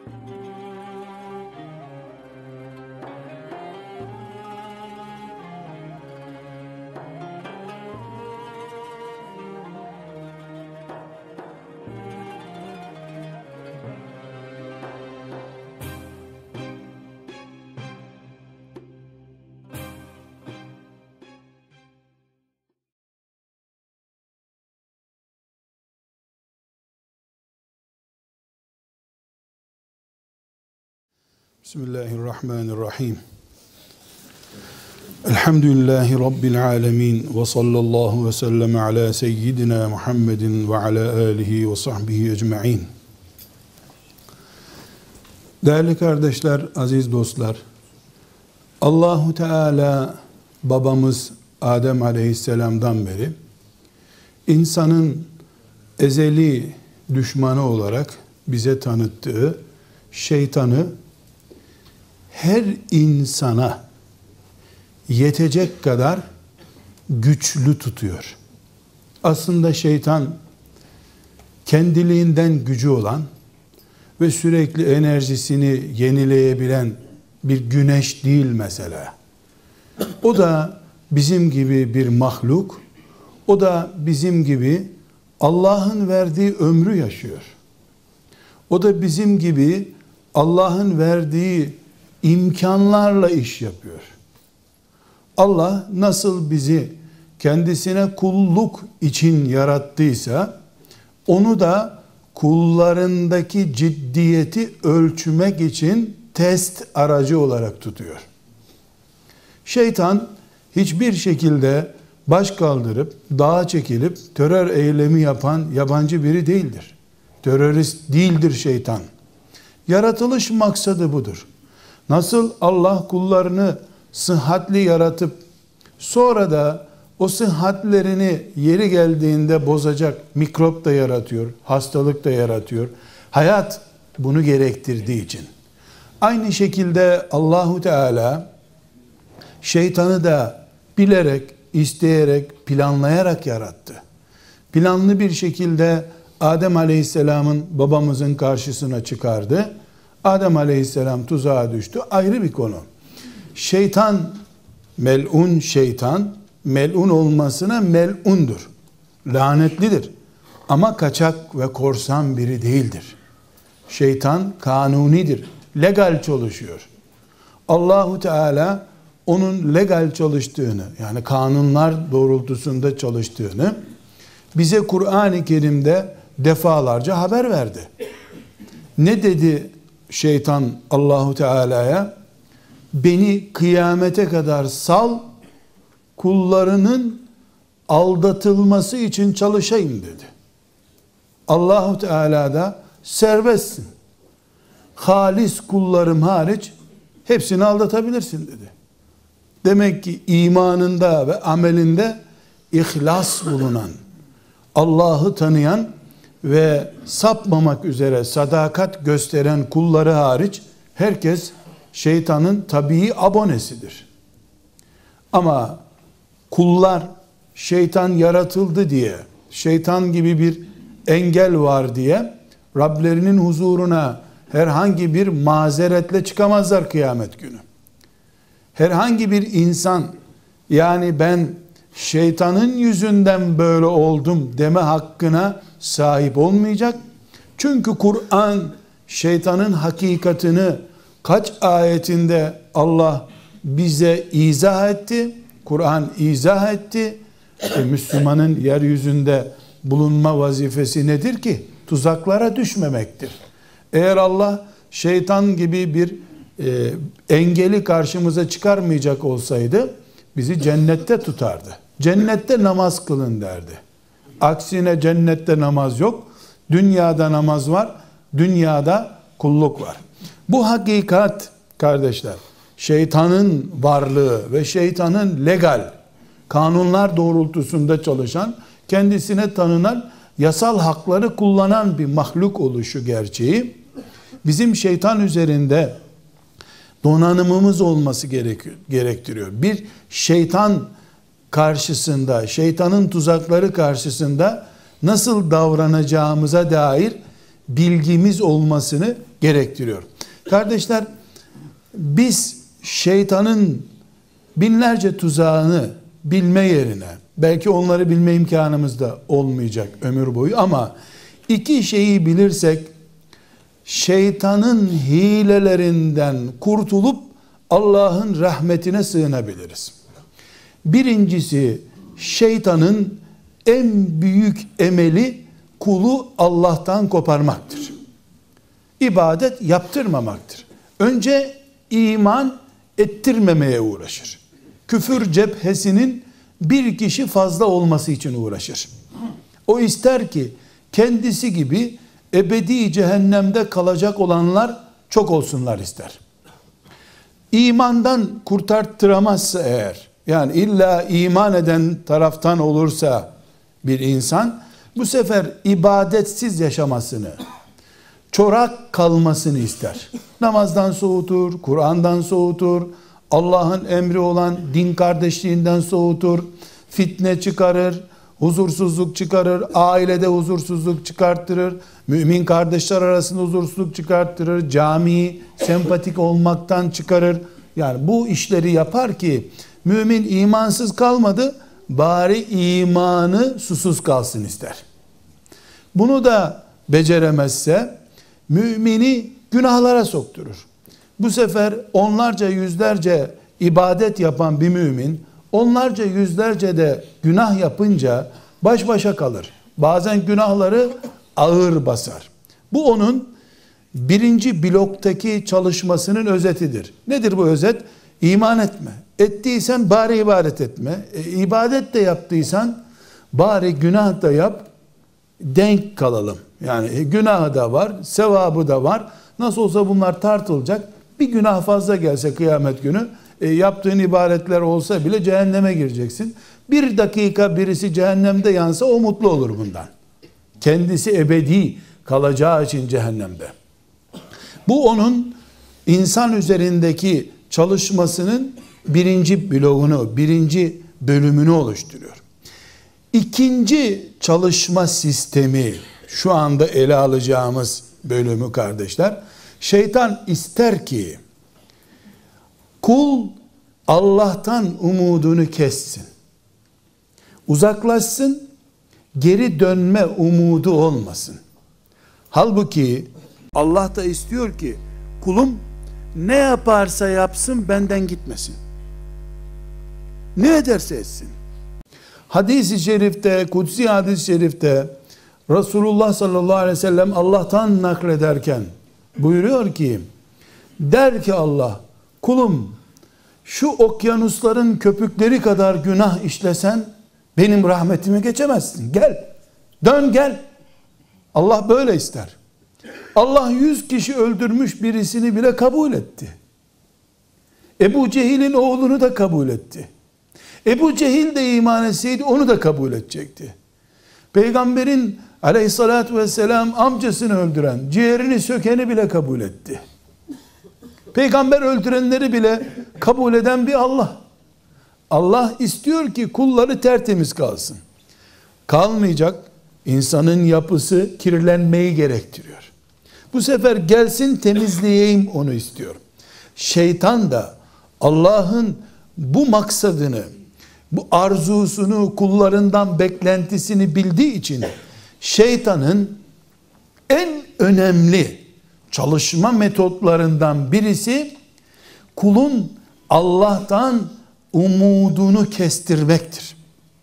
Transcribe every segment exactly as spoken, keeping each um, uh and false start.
Bismillahirrahmanirrahim. Elhamdülillahi Rabbil alemin ve sallallahu ve sellem ala seyyidina Muhammedin ve ala alihi ve sahbihi ecma'in. Değerli kardeşler, aziz dostlar, Allahu Teala babamız Adem Aleyhisselam'dan beri insanın ezeli düşmanı olarak bize tanıttığı şeytanı her insana yetecek kadar güçlü tutuyor. Aslında şeytan kendiliğinden gücü olan ve sürekli enerjisini yenileyebilen bir güneş değil mesela. O da bizim gibi bir mahluk. O da bizim gibi Allah'ın verdiği ömrü yaşıyor. O da bizim gibi Allah'ın verdiği imkanlarla iş yapıyor. Allah nasıl bizi kendisine kulluk için yarattıysa, onu da kullarındaki ciddiyeti ölçmek için test aracı olarak tutuyor. Şeytan hiçbir şekilde baş kaldırıp, dağa çekilip terör eylemi yapan yabancı biri değildir. Terörist değildir şeytan. Yaratılış maksadı budur. Nasıl Allah kullarını sıhhatli yaratıp sonra da o sıhhatlerini yeri geldiğinde bozacak mikrop da yaratıyor, hastalık da yaratıyor. Hayat bunu gerektirdiği için. Aynı şekilde Allahu Teala şeytanı da bilerek, isteyerek, planlayarak yarattı. Planlı bir şekilde Adem Aleyhisselam'ın babamızın karşısına çıkardı. Adem Aleyhisselam tuzağa düştü. Ayrı bir konu. Şeytan, melun şeytan, melun olmasına melundur. Lanetlidir. Ama kaçak ve korsan biri değildir. Şeytan kanunidir. Legal çalışıyor. Allahu Teala onun legal çalıştığını, yani kanunlar doğrultusunda çalıştığını bize Kur'an-ı Kerim'de defalarca haber verdi. Ne dedi şeytan Allahu Teala'ya? Beni kıyamete kadar sal, kullarının aldatılması için çalışayım dedi. Allahu Teala da serbestsin. Halis kullarım hariç hepsini aldatabilirsin dedi. Demek ki imanında ve amelinde ihlas bulunan, Allah'ı tanıyan ve sapmamak üzere sadakat gösteren kulları hariç herkes şeytanın tabii abonesidir. Ama kullar şeytan yaratıldı diye, şeytan gibi bir engel var diye Rablerinin huzuruna herhangi bir mazeretle çıkamazlar kıyamet günü. Herhangi bir insan, yani ben şeytanın yüzünden böyle oldum deme hakkına sahip olmayacak. Çünkü Kur'an şeytanın hakikatini kaç ayetinde Allah bize izah etti. Kur'an izah etti. E, Müslümanın yeryüzünde bulunma vazifesi nedir ki? Tuzaklara düşmemektir. Eğer Allah şeytan gibi bir e, engeli karşımıza çıkarmayacak olsaydı bizi cennette tutardı. Cennette namaz kılın derdi. Aksine cennette namaz yok. Dünyada namaz var. Dünyada kulluk var. Bu hakikat kardeşler, şeytanın varlığı ve şeytanın legal kanunlar doğrultusunda çalışan, kendisine tanınan yasal hakları kullanan bir mahluk oluşu gerçeği bizim şeytan üzerinde donanımımız olması gerektiriyor. Bir şeytan karşısında, şeytanın tuzakları karşısında nasıl davranacağımıza dair bilgimiz olmasını gerektiriyor. Kardeşler, biz şeytanın binlerce tuzağını bilme yerine, belki onları bilme imkanımız da olmayacak ömür boyu, ama iki şeyi bilirsek şeytanın hilelerinden kurtulup Allah'ın rahmetine sığınabiliriz. Birincisi, şeytanın en büyük emeli kulu Allah'tan koparmaktır. İbadet yaptırmamaktır. Önce iman ettirmemeye uğraşır. Küfür cephesinin bir kişi fazla olması için uğraşır. O ister ki kendisi gibi ebedi cehennemde kalacak olanlar çok olsunlar ister. İmandan kurtarttıramazsa eğer, yani illa iman eden taraftan olursa bir insan, bu sefer ibadetsiz yaşamasını, çorak kalmasını ister. Namazdan soğutur, Kur'an'dan soğutur, Allah'ın emri olan din kardeşliğinden soğutur, fitne çıkarır, huzursuzluk çıkarır, ailede huzursuzluk çıkarttırır, mümin kardeşler arasında huzursuzluk çıkarttırır, camiyi sempatik olmaktan çıkarır. Yani bu işleri yapar ki mümin imansız kalmadı, bari imanı susuz kalsın ister. Bunu da beceremezse mümini günahlara sokturur. Bu sefer onlarca yüzlerce ibadet yapan bir mümin onlarca yüzlerce de günah yapınca baş başa kalır. Bazen günahları ağır basar. Bu onun birinci bloktaki çalışmasının özetidir. Nedir bu özet? İman etme. Ettiysen bari ibadet etme. E, ibadet de yaptıysan bari günah da yap. Denk kalalım. Yani e, günahı da var, sevabı da var. Nasıl olsa bunlar tartılacak. Bir günah fazla gelse kıyamet günü, e, yaptığın ibadetler olsa bile cehenneme gireceksin. Bir dakika birisi cehennemde yansa o mutlu olur bundan. Kendisi ebedi kalacağı için cehennemde. Bu onun insan üzerindeki çalışmasının birinci bloğunu, birinci bölümünü oluşturuyor. İkinci çalışma sistemi, şu anda ele alacağımız bölümü kardeşler, şeytan ister ki kul Allah'tan umudunu kessin, uzaklaşsın, geri dönme umudu olmasın. Halbuki Allah da istiyor ki kulum ne yaparsa yapsın benden gitmesin. Ne ederse etsin. Hadis-i şerifte, kutsi hadis-i şerifte Resulullah sallallahu aleyhi ve sellem Allah'tan naklederken buyuruyor ki, der ki Allah, kulum şu okyanusların köpükleri kadar günah işlesen benim rahmetimi geçemezsin. Gel, dön gel. Allah böyle ister. Allah yüz kişi öldürmüş birisini bile kabul etti. Ebu Cehil'in oğlunu da kabul etti. Ebu Cehil de iman etseydi onu da kabul edecekti. Peygamberin aleyhissalatü vesselam amcasını öldüren, ciğerini sökeni bile kabul etti. Peygamber öldürenleri bile kabul eden bir Allah. Allah istiyor ki kulları tertemiz kalsın. Kalmayacak, insanın yapısı kirlenmeyi gerektiriyor. Bu sefer gelsin temizleyeyim onu istiyor. Şeytan da Allah'ın bu maksadını, bu arzusunu, kullarından beklentisini bildiği için şeytanın en önemli çalışma metotlarından birisi kulun Allah'tan umudunu kestirmektir.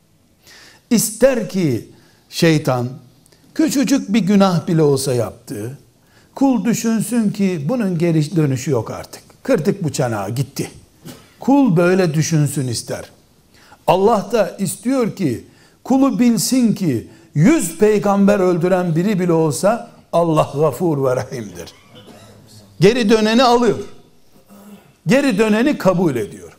İster ki şeytan küçücük bir günah bile olsa yaptığı, kul düşünsün ki bunun geri dönüşü yok artık. Kırdık bu çanağı, gitti. Kul böyle düşünsün ister. Allah da istiyor ki kulu bilsin ki yüz peygamber öldüren biri bile olsa Allah gafur ve rahimdir. Geri döneni alıyor. Geri döneni kabul ediyor.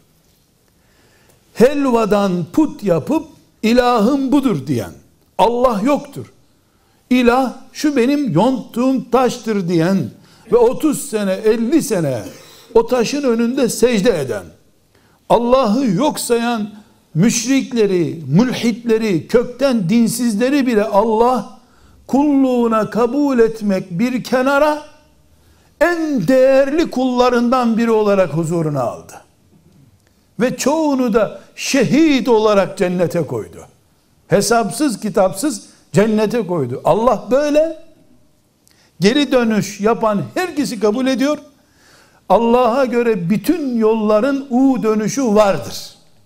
Helvadan put yapıp ilahım budur diyen, Allah yoktur, İlah şu benim yonttuğum taştır diyen ve otuz sene elli sene o taşın önünde secde eden, Allah'ı yok sayan müşrikleri, mülhitleri, kökten dinsizleri bile Allah kulluğuna kabul etmek bir kenara, en değerli kullarından biri olarak huzuruna aldı. Ve çoğunu da şehit olarak cennete koydu. Hesapsız kitapsız cennete koydu. Allah böyle geri dönüş yapan herkesi kabul ediyor. Allah'a göre bütün yolların U dönüşü vardır.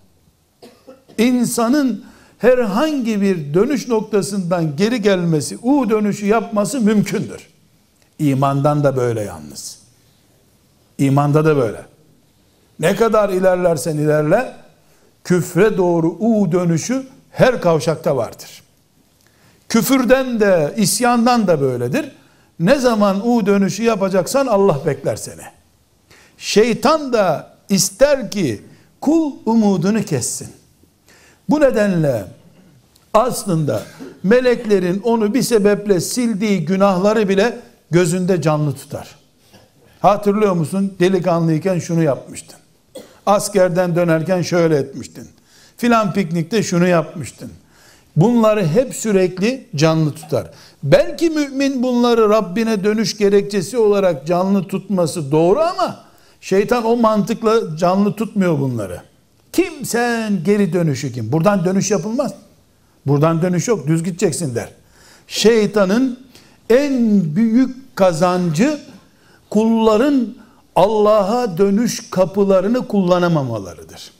İnsanın herhangi bir dönüş noktasından geri gelmesi, U dönüşü yapması mümkündür. İmandan da böyle yalnız. İmanda da böyle. Ne kadar ilerlersen ilerle, küfre doğru U dönüşü her kavşakta vardır. Küfürden de, isyandan da böyledir. Ne zaman U dönüşü yapacaksan Allah bekler seni. Şeytan da ister ki kul umudunu kessin. Bu nedenle aslında meleklerin onu bir sebeple sildiği günahları bile gözünde canlı tutar. Hatırlıyor musun? Delikanlıyken şunu yapmıştın. Askerden dönerken şöyle etmiştin. Filan piknikte şunu yapmıştın. Bunları hep sürekli canlı tutar. Belki mümin bunları Rabbine dönüş gerekçesi olarak canlı tutması doğru ama şeytan o mantıkla canlı tutmuyor bunları. Kim sen, geri dönüşü kim? Buradan dönüş yapılmaz. Buradan dönüş yok, düz gideceksin der. Şeytanın en büyük kazancı kulların Allah'a dönüş kapılarını kullanamamalarıdır.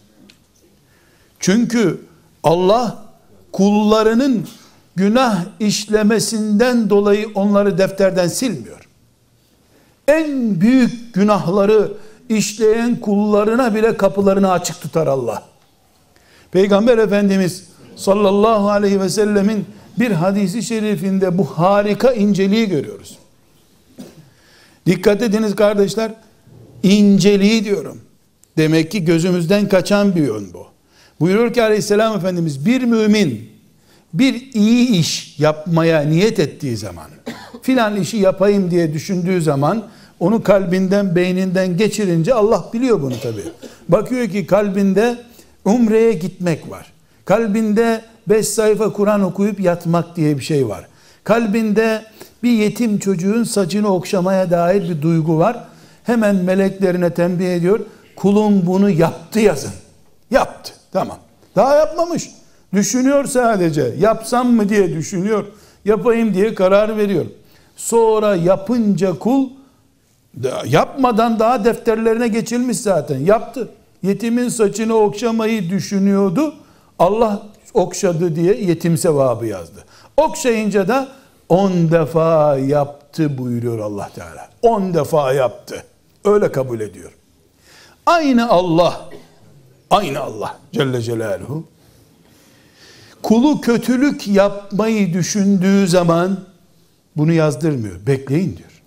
Çünkü Allah kullarının günah işlemesinden dolayı onları defterden silmiyor. En büyük günahları işleyen kullarına bile kapılarını açık tutar Allah. Peygamber Efendimiz sallallahu aleyhi ve sellemin bir hadisi şerifinde bu harika inceliği görüyoruz. Dikkat ediniz kardeşler, inceliği diyorum. Demek ki gözümüzden kaçan bir yön bu. Buyurur ki aleyhisselam Efendimiz, bir mümin bir iyi iş yapmaya niyet ettiği zaman, filan işi yapayım diye düşündüğü zaman, onu kalbinden, beyninden geçirince, Allah biliyor bunu tabii. Bakıyor ki kalbinde umreye gitmek var. Kalbinde beş sayfa Kur'an okuyup yatmak diye bir şey var. Kalbinde bir yetim çocuğun saçını okşamaya dair bir duygu var. Hemen meleklerine tembih ediyor. Kulum bunu yaptı yazın. Yaptı. Tamam. Daha yapmamış. Düşünüyor sadece. Yapsam mı diye düşünüyor. Yapayım diye karar veriyor. Sonra yapınca kul, yapmadan daha defterlerine geçilmiş zaten. Yaptı. Yetimin saçını okşamayı düşünüyordu. Allah okşadı diye yetim sevabı yazdı. Okşayınca da on defa yaptı buyuruyor Allah Teala. On defa yaptı. Öyle kabul ediyor. Aynı Allah, aynı Allah Celle Celaluhu, kulu kötülük yapmayı düşündüğü zaman bunu yazdırmıyor. Bekleyin diyor.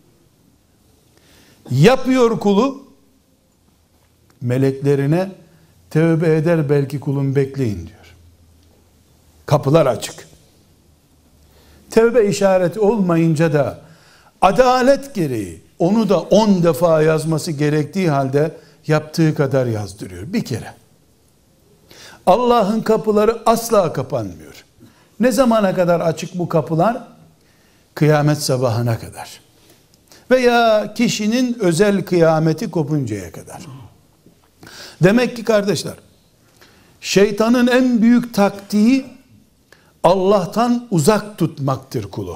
Yapıyor kulu, meleklerine tövbe eder belki kulum, bekleyin diyor. Kapılar açık. Tevbe işareti olmayınca da adalet gereği onu da on defa yazması gerektiği halde yaptığı kadar yazdırıyor. Bir kere. Allah'ın kapıları asla kapanmıyor. Ne zamana kadar açık bu kapılar? Kıyamet sabahına kadar. Veya kişinin özel kıyameti kopuncaya kadar. Demek ki kardeşler, şeytanın en büyük taktiği Allah'tan uzak tutmaktır kulu.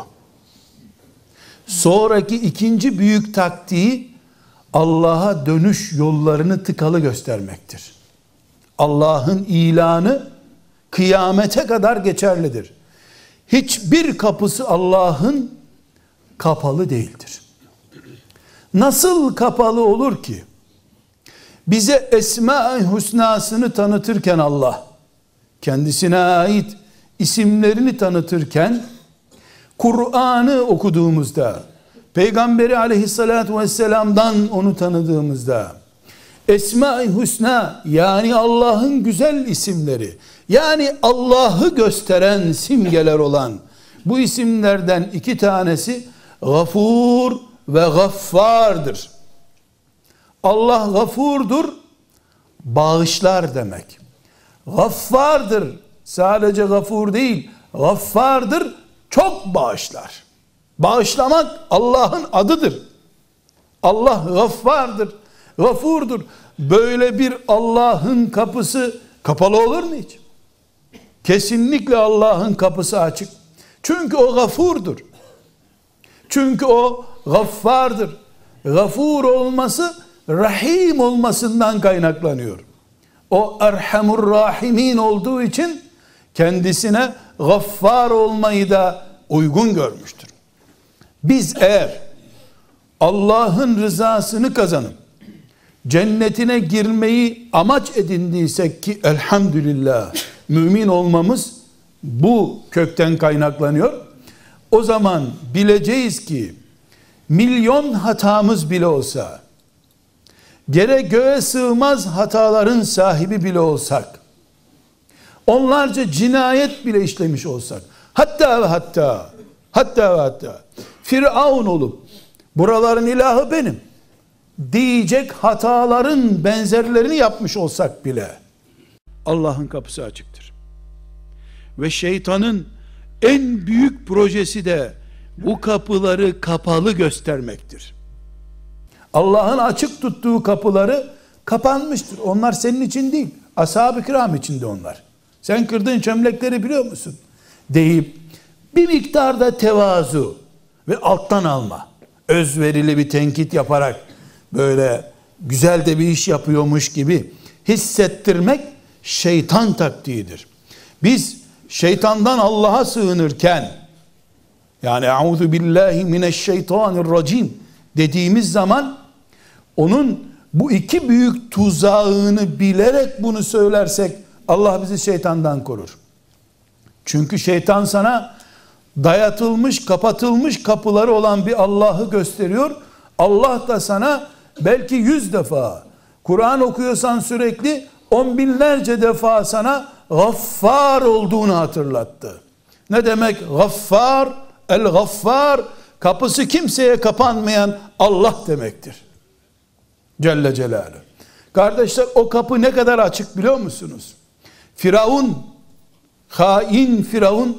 Sonraki ikinci büyük taktiği Allah'a dönüş yollarını tıkalı göstermektir. Allah'ın ilanı kıyamete kadar geçerlidir. Hiçbir kapısı Allah'ın kapalı değildir. Nasıl kapalı olur ki? Bize Esma-i Hüsna'sını tanıtırken Allah, kendisine ait isimlerini tanıtırken, Kur'an'ı okuduğumuzda, Peygamberi aleyhissalatu vesselam'dan onu tanıdığımızda, Esma-i Hüsna yani Allah'ın güzel isimleri, yani Allah'ı gösteren simgeler olan bu isimlerden iki tanesi Gafur ve Gaffar'dır. Allah gafurdur, bağışlar demek. Gaffardır, sadece gafur değil, Gaffardır, çok bağışlar. Bağışlamak Allah'ın adıdır. Allah gaffardır, gafurdur. Böyle bir Allah'ın kapısı kapalı olur mu hiç? Kesinlikle Allah'ın kapısı açık. Çünkü o gafurdur. Çünkü o gaffardır. Gafur olması rahim olmasından kaynaklanıyor. O Erhamur Rahimin olduğu için kendisine gaffar olmayı da uygun görmüştür. Biz eğer Allah'ın rızasını kazanıp cennetine girmeyi amaç edindiysek, ki elhamdülillah mümin olmamız bu kökten kaynaklanıyor, o zaman bileceğiz ki milyon hatamız bile olsa, yere göğe sığmaz hataların sahibi bile olsak, onlarca cinayet bile işlemiş olsak, hatta ve hatta hatta ve hatta Firavun olup buraların ilahı benim diyecek hataların benzerlerini yapmış olsak bile Allah'ın kapısı açıktır. Ve şeytanın en büyük projesi de bu kapıları kapalı göstermektir. Allah'ın açık tuttuğu kapıları kapanmıştır. Onlar senin için değil, ashab-ı kiram içinde onlar. Sen kırdığın çömlekleri biliyor musun? Deyip bir miktarda tevazu ve alttan alma, özverili bir tenkit yaparak böyle güzel de bir iş yapıyormuş gibi hissettirmek şeytan taktiğidir. Biz şeytandan Allah'a sığınırken, yani "Euzu billahi mineşşeytanirracim" dediğimiz zaman onun bu iki büyük tuzağını bilerek bunu söylersek Allah bizi şeytandan korur. Çünkü şeytan sana dayatılmış, kapatılmış kapıları olan bir Allah'ı gösteriyor. Allah da sana belki yüz defa, Kur'an okuyorsan sürekli on binlerce defa sana gaffar olduğunu hatırlattı. Ne demek gaffar? El gaffar, kapısı kimseye kapanmayan Allah demektir. Celle Celaluhu. Kardeşler, o kapı ne kadar açık biliyor musunuz? Firavun, hain Firavun,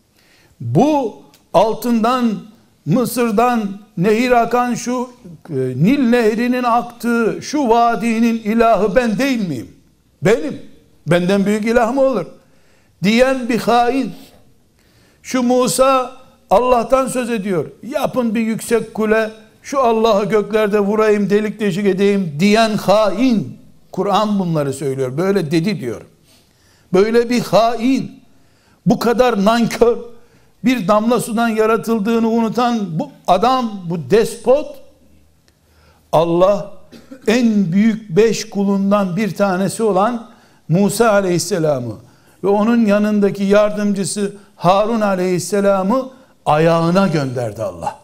bu altından, Mısır'dan nehir akan şu e, Nil nehrinin aktığı şu vadinin ilahı ben değil miyim? Benim. Benden büyük ilah mı olur? Diyen bir hain. Şu Musa Allah'tan söz ediyor. Yapın bir yüksek kule, şu Allah'ı göklerde vurayım, delik deşik edeyim diyen hain. Kur'an bunları söylüyor. Böyle dedi diyor. Böyle bir hain, bu kadar nankör, bir damla sudan yaratıldığını unutan bu adam, bu despot, Allah en büyük beş kulundan bir tanesi olan Musa aleyhisselamı ve onun yanındaki yardımcısı Harun aleyhisselamı ayağına gönderdi Allah.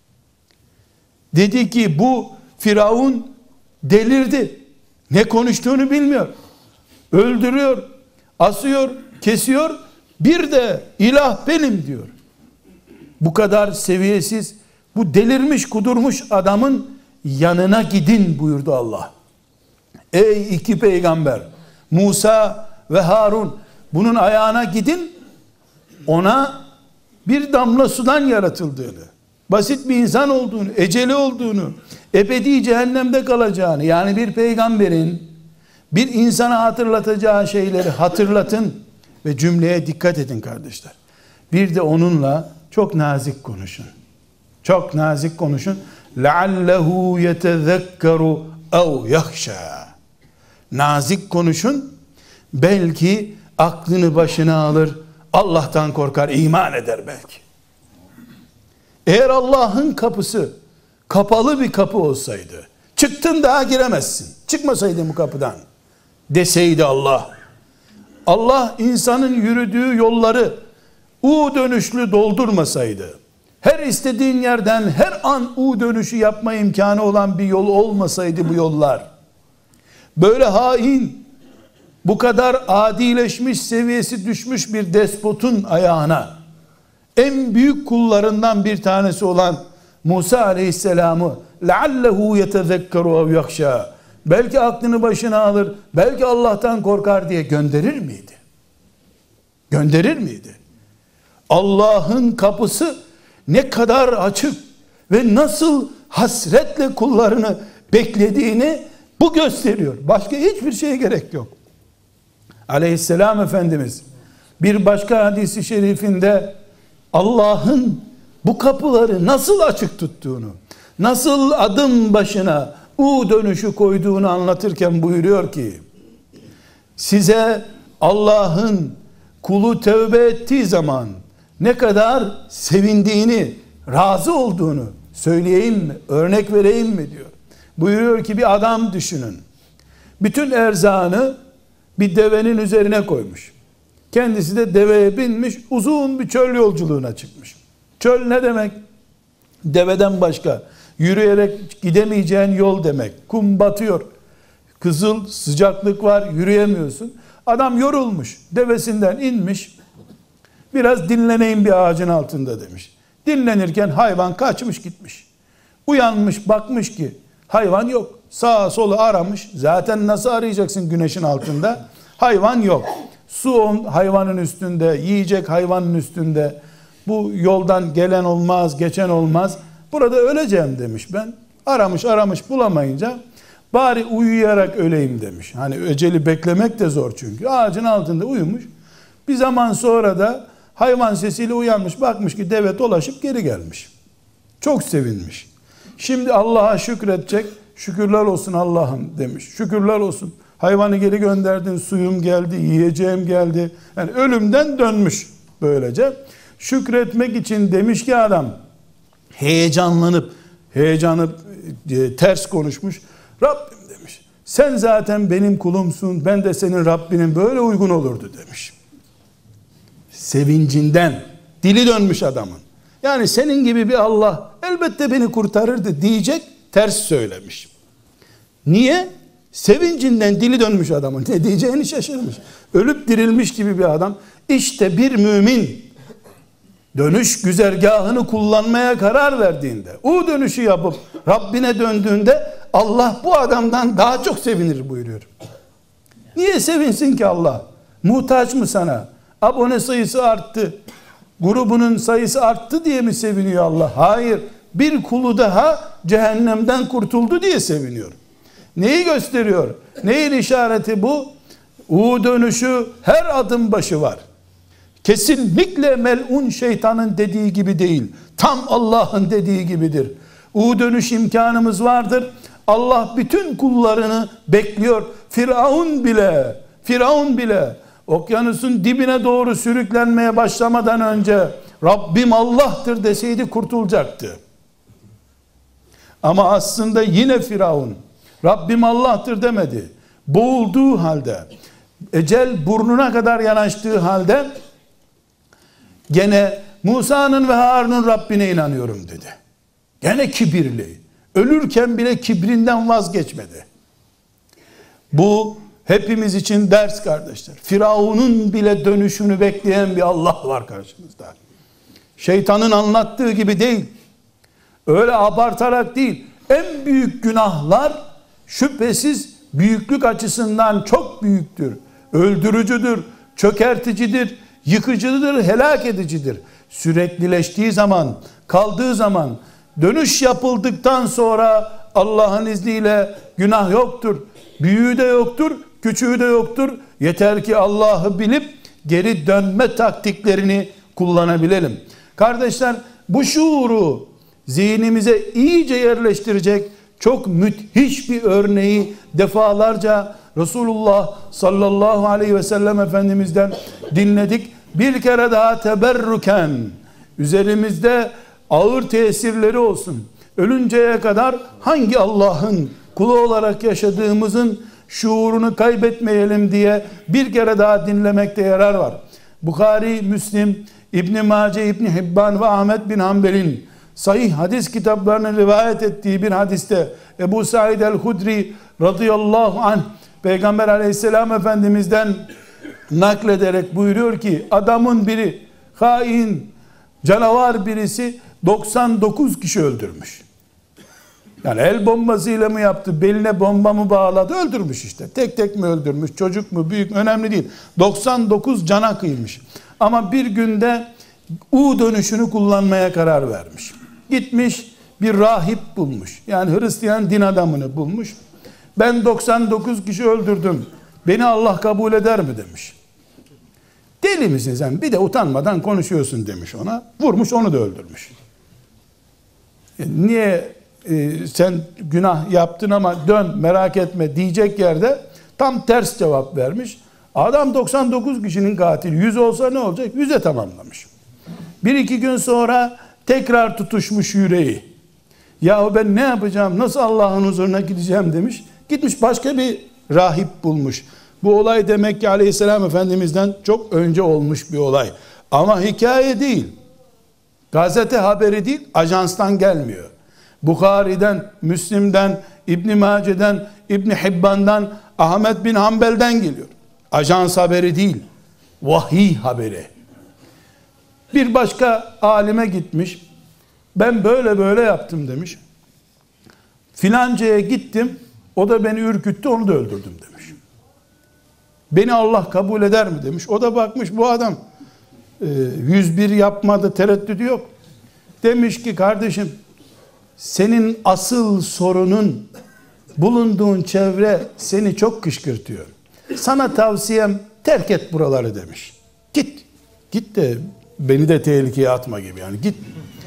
Dedi ki bu Firavun delirdi. Ne konuştuğunu bilmiyor. Öldürüyor, asıyor, kesiyor. Bir de ilah benim diyor. Bu kadar seviyesiz, bu delirmiş, kudurmuş adamın yanına gidin buyurdu Allah. Ey iki peygamber, Musa ve Harun, bunun ayağına gidin, ona bir damla sudan yaratıldığını, basit bir insan olduğunu, eceli olduğunu, ebedi cehennemde kalacağını, yani bir peygamberin bir insana hatırlatacağı şeyleri hatırlatın ve cümleye dikkat edin kardeşler. Bir de onunla çok nazik konuşun. Çok nazik konuşun. لَعَلَّهُ يَتَذَكَّرُ اَوْ يَخْشَى. Nazik konuşun. Belki aklını başına alır, Allah'tan korkar, iman eder belki. Eğer Allah'ın kapısı kapalı bir kapı olsaydı, çıktın daha giremezsin, çıkmasaydın bu kapıdan deseydi Allah, Allah insanın yürüdüğü yolları U dönüşlü doldurmasaydı, her istediğin yerden her an U dönüşü yapma imkanı olan bir yol olmasaydı bu yollar, böyle hain, bu kadar adileşmiş, seviyesi düşmüş bir despotun ayağına en büyük kullarından bir tanesi olan Musa aleyhisselamı لَعَلَّهُ يَتَذَكَّرُ اَوْ يَخْشَى, belki aklını başına alır, belki Allah'tan korkar diye gönderir miydi? Gönderir miydi? Allah'ın kapısı ne kadar açık ve nasıl hasretle kullarını beklediğini bu gösteriyor. Başka hiçbir şeye gerek yok. Aleyhisselam Efendimiz bir başka hadisi şerifinde Allah'ın bu kapıları nasıl açık tuttuğunu, nasıl adım başına U dönüşü koyduğunu anlatırken buyuruyor ki, size Allah'ın kulu tövbe ettiği zaman ne kadar sevindiğini, razı olduğunu söyleyeyim mi, örnek vereyim mi diyor. Buyuruyor ki bir adam düşünün. Bütün erzağını bir devenin üzerine koymuş. Kendisi de deveye binmiş, uzun bir çöl yolculuğuna çıkmış. Çöl ne demek? Deveden başka yürüyerek gidemeyeceğin yol demek. Kum batıyor. Kızıl sıcaklık var, yürüyemiyorsun. Adam yorulmuş, devesinden inmiş. Biraz dinleneyim bir ağacın altında demiş. Dinlenirken hayvan kaçmış gitmiş. Uyanmış, bakmış ki hayvan yok. Sağa sola aramış. Zaten nasıl arayacaksın güneşin altında? Hayvan yok. Su on, hayvanın üstünde, yiyecek hayvanın üstünde. Bu yoldan gelen olmaz, geçen olmaz. Burada öleceğim demiş ben. Aramış aramış bulamayınca bari uyuyarak öleyim demiş. Hani eceli beklemek de zor çünkü. Ağacın altında uyumuş. Bir zaman sonra da hayvan sesiyle uyanmış. Bakmış ki deve dolaşıp geri gelmiş. Çok sevinmiş. Şimdi Allah'a şükredecek. Şükürler olsun Allah'ım demiş. Şükürler olsun. Hayvanı geri gönderdin, suyum geldi, yiyeceğim geldi. Yani ölümden dönmüş böylece. Şükretmek için demiş ki adam, heyecanlanıp, heyecanı e, ters konuşmuş. Rabbim demiş, sen zaten benim kulumsun, ben de senin Rabbinin, böyle uygun olurdu demiş. Sevincinden, dili dönmüş adamın. Yani senin gibi bir Allah elbette beni kurtarırdı diyecek, ters söylemiş. Niye? Sevincinden dili dönmüş adamın. Ne diyeceğini şaşırmış. Ölüp dirilmiş gibi bir adam. İşte bir mümin dönüş güzergahını kullanmaya karar verdiğinde, o dönüşü yapıp Rabbine döndüğünde Allah bu adamdan daha çok sevinir buyuruyor. Niye sevinsin ki Allah? Muhtaç mı sana? Abone sayısı arttı, grubunun sayısı arttı diye mi seviniyor Allah? Hayır. Bir kulu daha cehennemden kurtuldu diye seviniyor. Neyi gösteriyor? Neyin işareti bu? U dönüşü her adım başı var. Kesinlikle mel'un şeytanın dediği gibi değil. Tam Allah'ın dediği gibidir. U dönüş imkanımız vardır. Allah bütün kullarını bekliyor. Firavun bile, Firavun bile okyanusun dibine doğru sürüklenmeye başlamadan önce Rabbim Allah'tır deseydi kurtulacaktı. Ama aslında yine Firavun Rabbim Allah'tır demedi. Boğulduğu halde, ecel burnuna kadar yanaştığı halde gene Musa'nın ve Harun'un Rabbine inanıyorum dedi. Gene kibirli. Ölürken bile kibrinden vazgeçmedi. Bu hepimiz için ders kardeşler. Firavun'un bile dönüşünü bekleyen bir Allah var karşımızda. Şeytanın anlattığı gibi değil. Öyle abartarak değil. En büyük günahlar şüphesiz büyüklük açısından çok büyüktür. Öldürücüdür, çökerticidir, yıkıcıdır, helak edicidir. Süreklileştiği zaman, kaldığı zaman, dönüş yapıldıktan sonra Allah'ın izniyle günah yoktur. Büyüğü de yoktur, küçüğü de yoktur. Yeter ki Allah'ı bilip geri dönme taktiklerini kullanabilelim. Kardeşler, bu şuuru zihnimize iyice yerleştirecek çok müthiş bir örneği defalarca Resulullah sallallahu aleyhi ve sellem Efendimiz'den dinledik. Bir kere daha teberrüken üzerimizde ağır tesirleri olsun. Ölünceye kadar hangi Allah'ın kulu olarak yaşadığımızın şuurunu kaybetmeyelim diye bir kere daha dinlemekte yarar var. Bukhari, Müslim, İbn-i Mace, İbn-i Hibban ve Ahmet bin Hanbel'in sahih hadis kitaplarının rivayet ettiği bir hadiste Ebu Said el-Hudri radıyallahu anh Peygamber aleyhisselam efendimizden naklederek buyuruyor ki, adamın biri, hain, canavar birisi doksan dokuz kişi öldürmüş. Yani el bombasıyla mı yaptı, beline bomba mı bağladı, öldürmüş işte. Tek tek mi öldürmüş, çocuk mu, büyük mü, önemli değil. doksan dokuz cana kıymış. Ama bir günde U dönüşünü kullanmaya karar vermiş. Gitmiş bir rahip bulmuş. Yani Hristiyan din adamını bulmuş. Ben doksan dokuz kişi öldürdüm. Beni Allah kabul eder mi demiş. Deli misin sen? Bir de utanmadan konuşuyorsun demiş ona. Vurmuş, onu da öldürmüş. E niye e, sen günah yaptın ama dön merak etme diyecek yerde tam ters cevap vermiş. Adam doksan dokuz kişinin katili. yüz olsa ne olacak? yüze tamamlamış. Bir iki gün sonra tekrar tutuşmuş yüreği. Yahu ben ne yapacağım? Nasıl Allah'ın huzuruna gideceğim demiş. Gitmiş başka bir rahip bulmuş. Bu olay demek ki Aleyhisselam Efendimiz'den çok önce olmuş bir olay. Ama hikaye değil. Gazete haberi değil, ajanstan gelmiyor. Bukhari'den, Müslim'den, İbn Mace'den, İbn Hibban'dan, Ahmet bin Hanbel'den geliyor. Ajans haberi değil, vahiy haberi. Bir başka alime gitmiş. Ben böyle böyle yaptım demiş. Filancaya gittim. O da beni ürküttü, onu da öldürdüm demiş. Beni Allah kabul eder mi demiş. O da bakmış bu adam e, yüz bir yapmadı, tereddüdü yok. Demiş ki kardeşim senin asıl sorunun bulunduğun çevre seni çok kışkırtıyor. Sana tavsiyem terk et buraları demiş. Git. Git de beni de tehlikeye atma gibi yani git.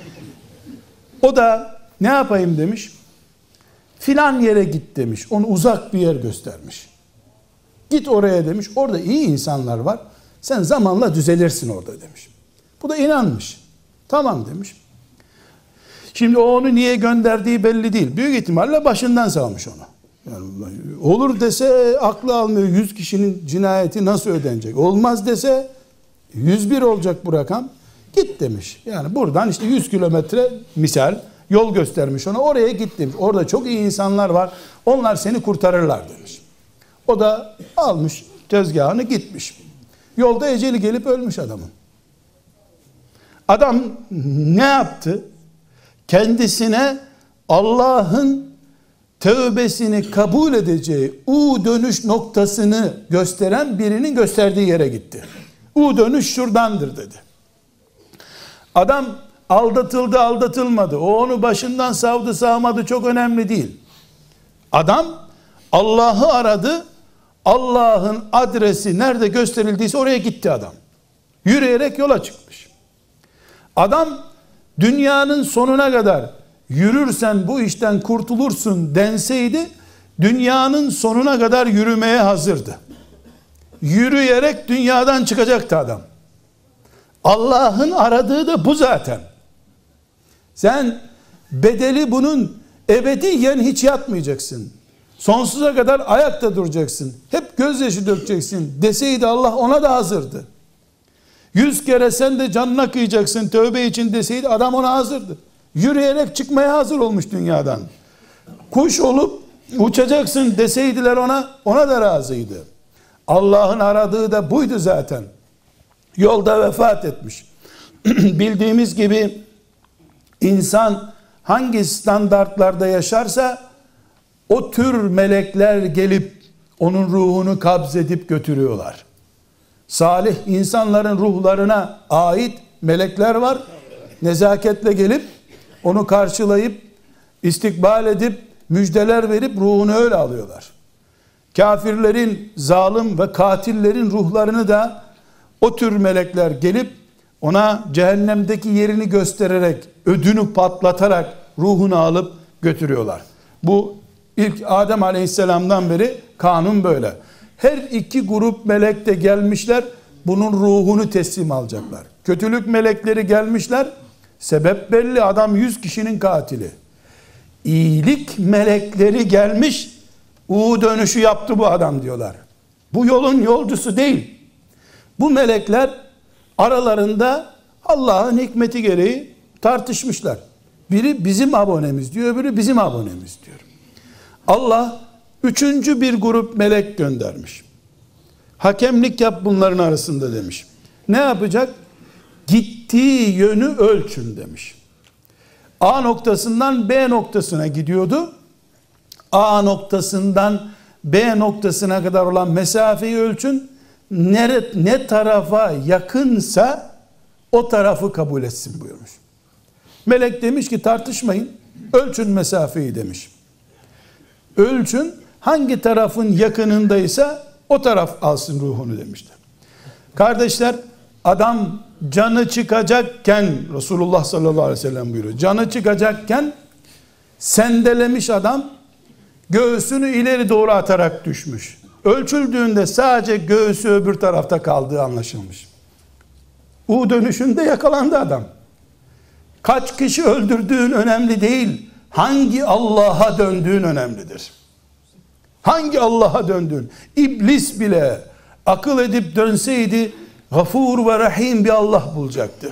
O da ne yapayım demiş. Filan yere git demiş. Onu uzak bir yer göstermiş. Git oraya demiş. Orada iyi insanlar var. Sen zamanla düzelirsin orada demiş. Bu da inanmış. Tamam demiş. Şimdi o onu niye gönderdiği belli değil. Büyük ihtimalle başından savmış onu. Yani olur dese aklı almıyor. Yüz kişinin cinayeti nasıl ödenecek? Olmaz dese yüz bir olacak bu rakam. Git demiş. Yani buradan işte yüz kilometre misal yol göstermiş ona. Oraya git demiş. Orada çok iyi insanlar var. Onlar seni kurtarırlar demiş. O da almış tezgahını gitmiş. Yolda eceli gelip ölmüş adamın. Adam ne yaptı? Kendisine Allah'ın tövbesini kabul edeceği U dönüş noktasını gösteren birinin gösterdiği yere gitti. U dönüş şuradandır dedi. Adam aldatıldı aldatılmadı. O onu başından savdı sağmadı çok önemli değil. Adam Allah'ı aradı. Allah'ın adresi nerede gösterildiyse oraya gitti adam. Yürüyerek yola çıkmış. Adam dünyanın sonuna kadar yürürsen bu işten kurtulursun denseydi dünyanın sonuna kadar yürümeye hazırdı. Yürüyerek dünyadan çıkacaktı adam. Allah'ın aradığı da bu zaten. Sen bedeli bunun ebediyen hiç yatmayacaksın. Sonsuza kadar ayakta duracaksın. Hep gözyaşı dökeceksin deseydi Allah ona da hazırdı. Yüz kere sen de canına kıyacaksın tövbe için deseydi adam ona hazırdı. Yürüyerek çıkmaya hazır olmuş dünyadan. Kuş olup uçacaksın deseydiler ona, ona da razıydı. Allah'ın aradığı da buydu zaten. Yolda vefat etmiş. Bildiğimiz gibi insan hangi standartlarda yaşarsa o tür melekler gelip onun ruhunu kabzedip götürüyorlar. Salih insanların ruhlarına ait melekler var. Nezaketle gelip onu karşılayıp istikbal edip müjdeler verip ruhunu öyle alıyorlar. Kafirlerin, zalim ve katillerin ruhlarını da o tür melekler gelip ona cehennemdeki yerini göstererek, ödünü patlatarak ruhunu alıp götürüyorlar. Bu ilk Adem Aleyhisselam'dan beri kanun böyle. Her iki grup melek de gelmişler, bunun ruhunu teslim alacaklar. Kötülük melekleri gelmişler, sebep belli, adam yüz kişinin katili. İyilik melekleri gelmiş, U dönüşü yaptı bu adam diyorlar. Bu yolun yolcusu değil. Bu melekler aralarında Allah'ın hikmeti gereği tartışmışlar. Biri bizim abonemiz diyor, öbürü bizim abonemiz diyor. Allah üçüncü bir grup melek göndermiş. Hakemlik yap bunların arasında demiş. Ne yapacak? Gittiği yönü ölçün demiş. A noktasından B noktasına gidiyordu. A noktasından B noktasına kadar olan mesafeyi ölçün. Ne, ne tarafa yakınsa o tarafı kabul etsin buyurmuş. Melek demiş ki tartışmayın. Ölçün mesafeyi demiş. Ölçün, hangi tarafın yakınındaysa o taraf alsın ruhunu demişler. Kardeşler, adam canı çıkacakken, Resulullah sallallahu aleyhi ve sellem buyuruyor, canı çıkacakken sendelemiş adam, göğsünü ileri doğru atarak düşmüş. Ölçüldüğünde sadece göğsü öbür tarafta kaldığı anlaşılmış. U dönüşünde yakalandı adam. Kaç kişi öldürdüğün önemli değil, hangi Allah'a döndüğün önemlidir. Hangi Allah'a döndüğün. İblis bile akıl edip dönseydi Gafur ve Rahim bir Allah bulacaktı.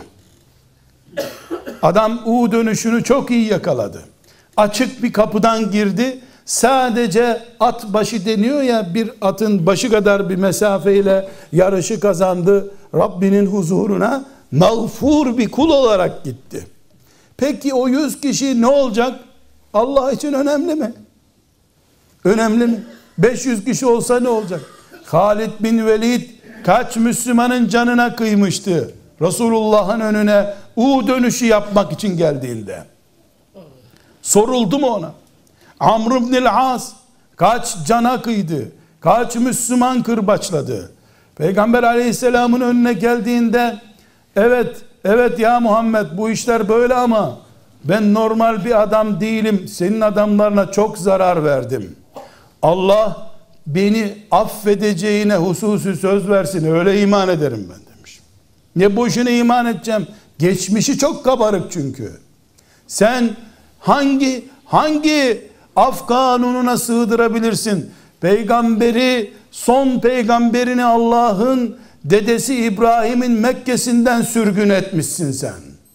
Adam U dönüşünü çok iyi yakaladı. Açık bir kapıdan girdi. Sadece at başı deniyor ya, bir atın başı kadar bir mesafeyle yarışı kazandı. Rabbinin huzuruna mağfur bir kul olarak gitti. Peki o yüz kişi ne olacak? Allah için önemli mi? Önemli mi? beş yüz kişi olsa ne olacak? Halid bin Velid kaç Müslümanın canına kıymıştı Resulullah'ın önüne U dönüşü yapmak için geldiğinde. Soruldu mu ona? Amr ibn As kaç cana kıydı? Kaç Müslüman kırbaçladı? Peygamber aleyhisselamın önüne geldiğinde, evet evet ya Muhammed, bu işler böyle ama ben normal bir adam değilim, senin adamlarına çok zarar verdim, Allah beni affedeceğine hususi söz versin, öyle iman ederim ben demiş. Ne boşuna iman edeceğim, geçmişi çok kabarık çünkü. Sen hangi hangi af kanununa sığdırabilirsin? Peygamberi, son peygamberini Allah'ın dedesi İbrahim'in Mekke'sinden sürgün etmişsin sen.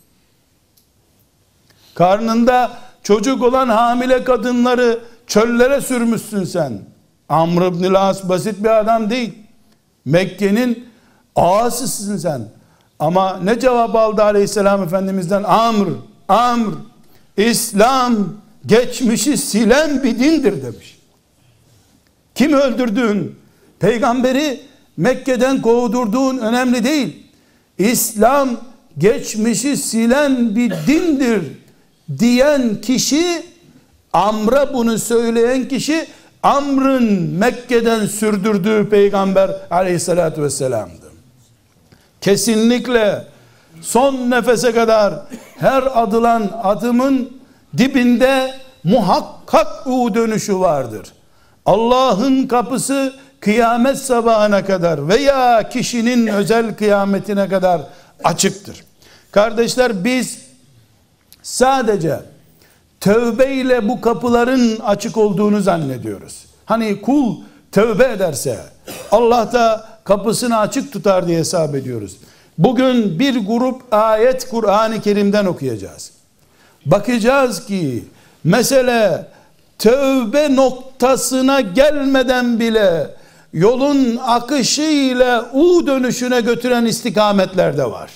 Karnında çocuk olan hamile kadınları çöllere sürmüşsün sen. Amr ibn As basit bir adam değil. Mekke'nin ağasısın sen. Ama ne cevap aldı aleyhisselam Efendimiz'den? Amr, Amr, İslam geçmişi silen bir dindir demiş. Kim öldürdüğün, peygamberi Mekke'den kovdurduğun önemli değil. İslam geçmişi silen bir dindir diyen kişi, Amr'a bunu söyleyen kişi, Amr'ın Mekke'den sürdürdüğü peygamber aleyhissalatü vesselam'dı. Kesinlikle son nefese kadar her adılan adımın dibinde muhakkak U dönüşü vardır. Allah'ın kapısı kıyamet sabahına kadar veya kişinin özel kıyametine kadar açıktır. Kardeşler, biz sadece tövbeyle bu kapıların açık olduğunu zannediyoruz. Hani kul tövbe ederse Allah da kapısını açık tutar diye hesap ediyoruz. Bugün bir grup ayet Kur'an-ı Kerim'den okuyacağız. Bakacağız ki mesele tövbe noktasına gelmeden bile yolun akışıyla U dönüşüne götüren istikametler de var.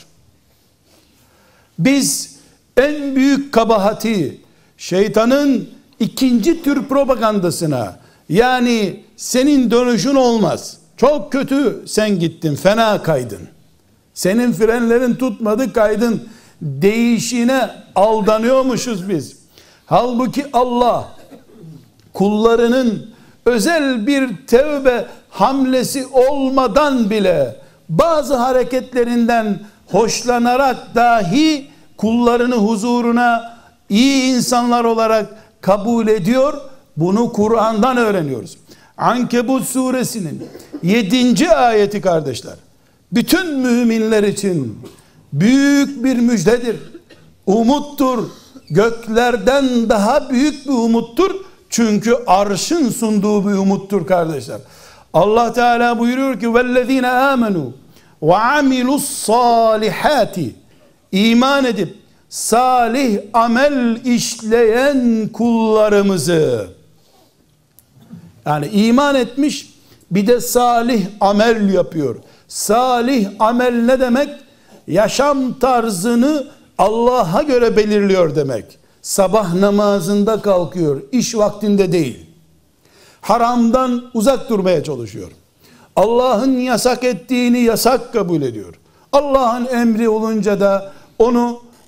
Biz en büyük kabahati şeytanın ikinci tür propagandasına, yani senin dönüşün olmaz, çok kötü sen gittin, fena kaydın, senin frenlerin tutmadı kaydın değişine aldanıyormuşuz biz. Halbuki Allah kullarının özel bir tevbe hamlesi olmadan bile bazı hareketlerinden hoşlanarak dahi kullarını huzuruna iyi insanlar olarak kabul ediyor. Bunu Kur'an'dan öğreniyoruz. Ankebut suresinin yedinci ayeti kardeşler, bütün müminler için büyük bir müjdedir, umuttur, göklerden daha büyük bir umuttur, çünkü arşın sunduğu bir umuttur kardeşler. Allah Teala buyuruyor ki vellezine amenu ve amilus salihati, iman edip salih amel işleyen kullarımızı, yani iman etmiş bir de salih amel yapıyor. Salih amel ne demek? Yaşam tarzını Allah'a göre belirliyor demek. Sabah namazında kalkıyor, iş vaktinde değil. Haramdan uzak durmaya çalışıyor. Allah'ın yasak ettiğini yasak kabul ediyor. Allah'ın emri olunca da onu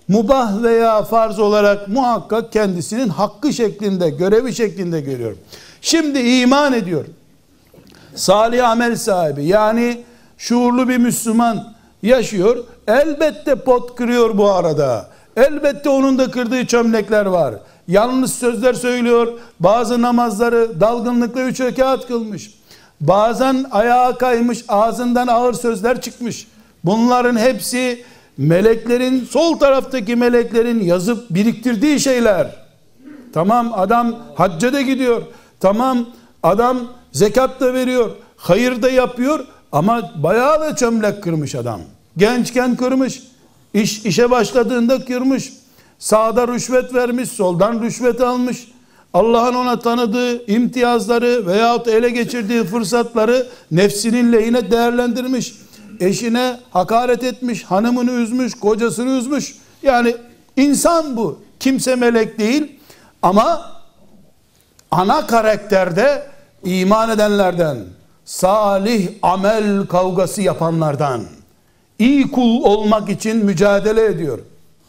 mubah veya farz olarak muhakkak kendisinin hakkı şeklinde, görevi şeklinde görüyor. Şimdi iman ediyor. Salih amel sahibi, yani şuurlu bir Müslüman yaşıyor. Elbette pot kırıyor bu arada. Elbette onun da kırdığı çömlekler var. Yanlış sözler söylüyor. Bazı namazları dalgınlıkla üç rekat kılmış. Bazen ayağa kaymış, ağzından ağır sözler çıkmış. Bunların hepsi meleklerin, sol taraftaki meleklerin yazıp biriktirdiği şeyler. Tamam, adam hacca da gidiyor. Tamam, adam zekat da veriyor. Hayır da yapıyor. Ama bayağı da çömlek kırmış adam. Gençken kırmış. İş, işe başladığında kırmış. Sağda rüşvet vermiş, soldan rüşvet almış. Allah'ın ona tanıdığı imtiyazları veyahut ele geçirdiği fırsatları nefsinin lehine değerlendirmiş. Eşine hakaret etmiş, hanımını üzmüş, kocasını üzmüş. Yani insan bu. Kimse melek değil. Ama ana karakterde iman edenlerden, salih amel kavgası yapanlardan, iyi kul olmak için mücadele ediyor.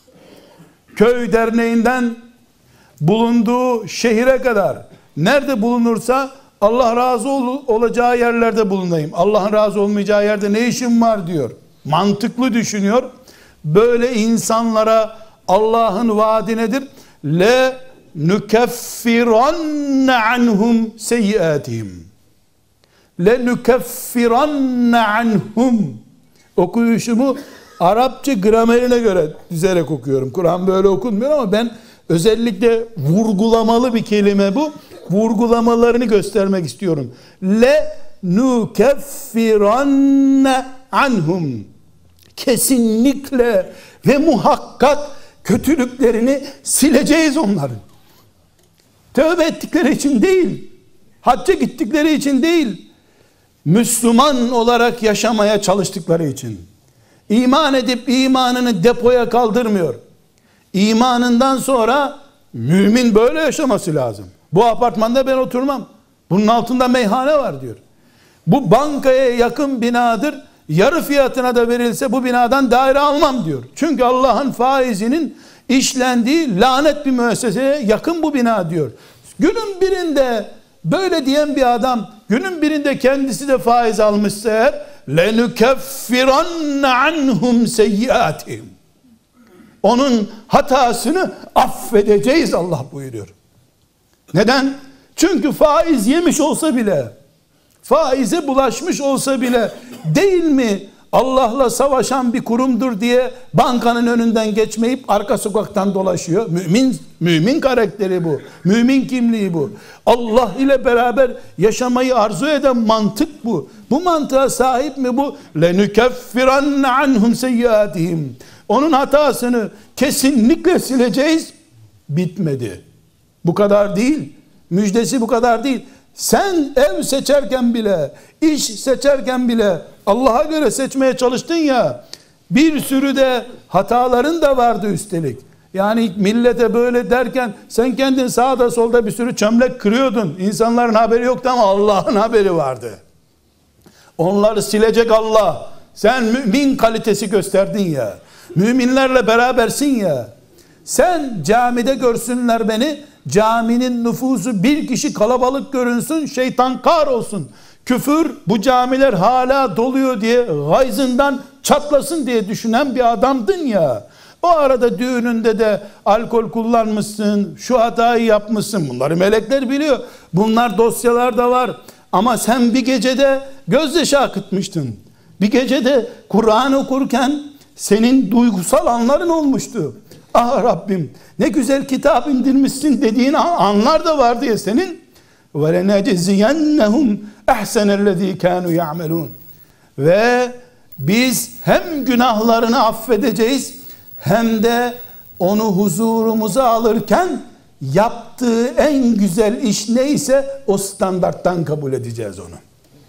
Köy derneğinden bulunduğu şehire kadar nerede bulunursa Allah razı ol, olacağı yerlerde bulunayım. Allah'ın razı olmayacağı yerde ne işim var diyor. Mantıklı düşünüyor. Böyle insanlara Allah'ın vaadi nedir? Le nukeffiranne anhum seyyiatihim. Le nukeffiranne anhum. Okuyuşumu Arapça gramerine göre düzerek okuyorum. Kur'an böyle okunmuyor ama ben özellikle vurgulamalı bir kelime bu. Vurgulamalarını göstermek istiyorum. Le nukeffiranne anhum. Kesinlikle ve muhakkak kötülüklerini sileceğiz onların. Tövbe ettikleri için değil, hacca gittikleri için değil, Müslüman olarak yaşamaya çalıştıkları için. İman edip imanını depoya kaldırmıyor. İmanından sonra mümin böyle yaşaması lazım. Bu apartmanda ben oturmam. Bunun altında meyhane var diyor. Bu bankaya yakın binadır. Yarı fiyatına da verilse bu binadan daire almam diyor. Çünkü Allah'ın faizinin işlendiği lanet bir müesseseye yakın bu bina diyor. Günün birinde böyle diyen bir adam, günün birinde kendisi de faiz almışsa eğer, lenukeffiranne anhum seyyiatihim. Onun hatasını affedeceğiz Allah buyuruyor. Neden? Çünkü faiz yemiş olsa bile, faize bulaşmış olsa bile, değil mi Allah'la savaşan bir kurumdur diye bankanın önünden geçmeyip arka sokaktan dolaşıyor. Mümin, mümin karakteri bu. Mümin kimliği bu. Allah ile beraber yaşamayı arzu eden mantık bu. Bu mantığa sahip mi bu? لَنُكَفِّرَنَّ عَنْهُمْ سَيِّئَاتِهِمْ. Onun hatasını kesinlikle sileceğiz. Bitmedi. Bu kadar değil. Müjdesi bu kadar değil. Sen ev seçerken bile, iş seçerken bile Allah'a göre seçmeye çalıştın ya, bir sürü de hataların da vardı üstelik. Yani millete böyle derken sen kendin sağda solda bir sürü çömlek kırıyordun. İnsanların haberi yoktu ama Allah'ın haberi vardı. Onları silecek Allah. Sen mümin kalitesi gösterdin ya. Müminlerle berabersin ya. Sen camide görsünler beni, caminin nüfusu bir kişi kalabalık görünsün, şeytan kahrolsun. Küfür bu camiler hala doluyor diye gayzından çatlasın diye düşünen bir adamdın ya. O arada düğününde de alkol kullanmışsın, şu hatayı yapmışsın. Bunları melekler biliyor. Bunlar dosyalarda var. Ama sen bir gecede gözyaşı akıtmıştın. Bir gecede Kur'an okurken senin duygusal anların olmuştu. Ah Rabbim ne güzel kitap indirmişsin dediğin anlar da vardı ya senin. وَلَنَجْزِيَنَّهُمْ اَحْسَنَ الَّذ۪ي كَانُوا يَعْمَلُونَ. Ve biz hem günahlarını affedeceğiz hem de onu huzurumuza alırken yaptığı en güzel iş neyse o standarttan kabul edeceğiz onu.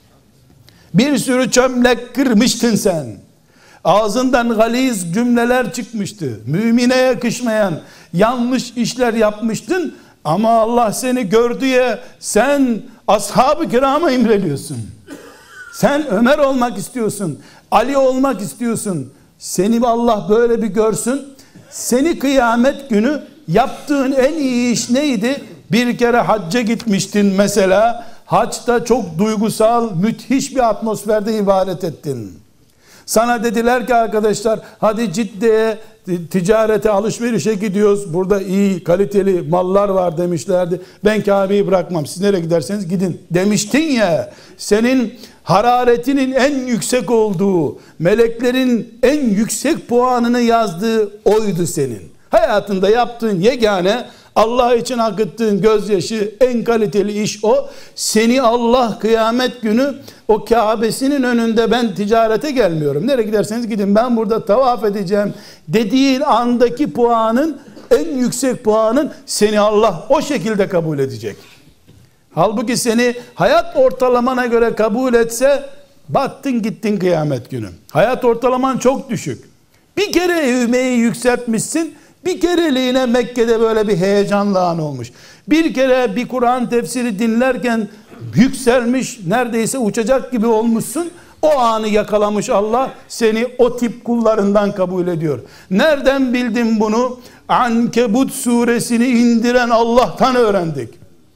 Bir sürü çömlek kırmıştın sen. Ağzından galiz cümleler çıkmıştı. Mümine yakışmayan yanlış işler yapmıştın. Ama Allah seni gördü ya, sen ashab-ı kirama imreliyorsun. Sen Ömer olmak istiyorsun. Ali olmak istiyorsun. Seni Allah böyle bir görsün. Seni kıyamet günü yaptığın en iyi iş neydi? Bir kere hacca gitmiştin mesela. Haçta çok duygusal, müthiş bir atmosferde ibadet ettin. Sana dediler ki arkadaşlar, hadi Cidde'ye, ticarete, alışverişe gidiyoruz. Burada iyi, kaliteli mallar var demişlerdi. Ben Kabe'yi bırakmam. Siz nereye giderseniz gidin demiştin ya. Senin hararetinin en yüksek olduğu, meleklerin en yüksek puanını yazdığı oydu senin. Hayatında yaptığın yegane, Allah için akıttığın gözyaşı, en kaliteli iş o. Seni Allah kıyamet günü o Kabe'sinin önünde, ben ticarete gelmiyorum, nereye giderseniz gidin, ben burada tavaf edeceğim dediğin andaki puanın, en yüksek puanın, seni Allah o şekilde kabul edecek. Halbuki seni hayat ortalamana göre kabul etse battın gittin kıyamet günü. Hayat ortalaman çok düşük. Bir kere ivmeyi yükseltmişsin. Bir kereliğine Mekke'de böyle bir heyecanlı an olmuş. Bir kere bir Kur'an tefsiri dinlerken yükselmiş, neredeyse uçacak gibi olmuşsun. O anı yakalamış Allah, seni o tip kullarından kabul ediyor. Nereden bildin bunu? Ankebut suresini indiren Allah'tan öğrendik.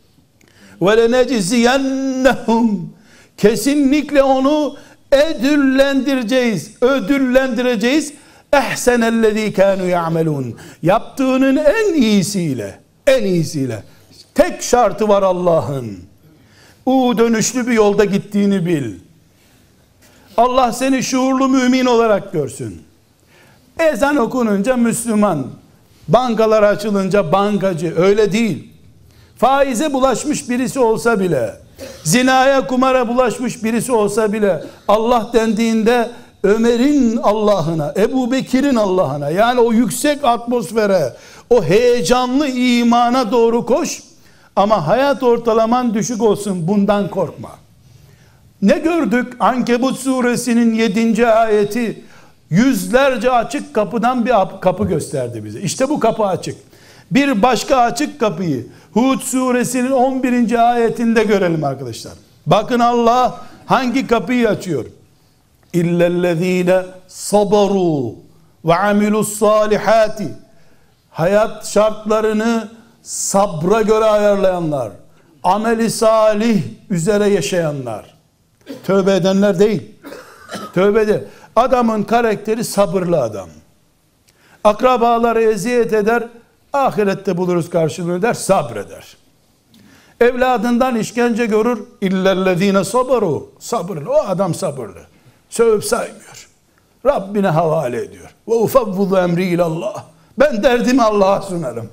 وَلَنَجْزِيَنَّهُمْ Kesinlikle onu ödüllendireceğiz, ödüllendireceğiz. اَحْسَنَ كَانُوا يَعْمَلُونَ Yaptığının en iyisiyle, en iyisiyle. Tek şartı var Allah'ın. U dönüşlü bir yolda gittiğini bil. Allah seni şuurlu mümin olarak görsün. Ezan okununca Müslüman, bankalar açılınca bankacı, öyle değil. Faize bulaşmış birisi olsa bile, zinaya, kumara bulaşmış birisi olsa bile, Allah dendiğinde Ömer'in Allah'ına, Ebu Bekir'in Allah'ına, yani o yüksek atmosfere, o heyecanlı imana doğru koş. Ama hayat ortalaman düşük olsun, bundan korkma. Ne gördük? Ankebut suresinin yedinci ayeti yüzlerce açık kapıdan bir kapı gösterdi bize. İşte bu kapı açık. Bir başka açık kapıyı Hud suresinin on birinci ayetinde görelim arkadaşlar. Bakın Allah hangi kapıyı açıyor? İllellezine sabaru ve amilus salihati. Hayat şartlarını sabra göre ayarlayanlar, ameli salih üzere yaşayanlar. Tövbe edenler değil. Tövbe de. Adamın karakteri sabırlı adam. Akrabaları eziyet eder, ahirette buluruz karşılığını der, sabreder. Evladından işkence görür, illellezine sabaru. Sabırlı. O adam sabırlı. Sövüp saymıyor. Rabbine havale ediyor. Ve ufavvudu emri ilallah. Ben derdimi Allah'a sunarım.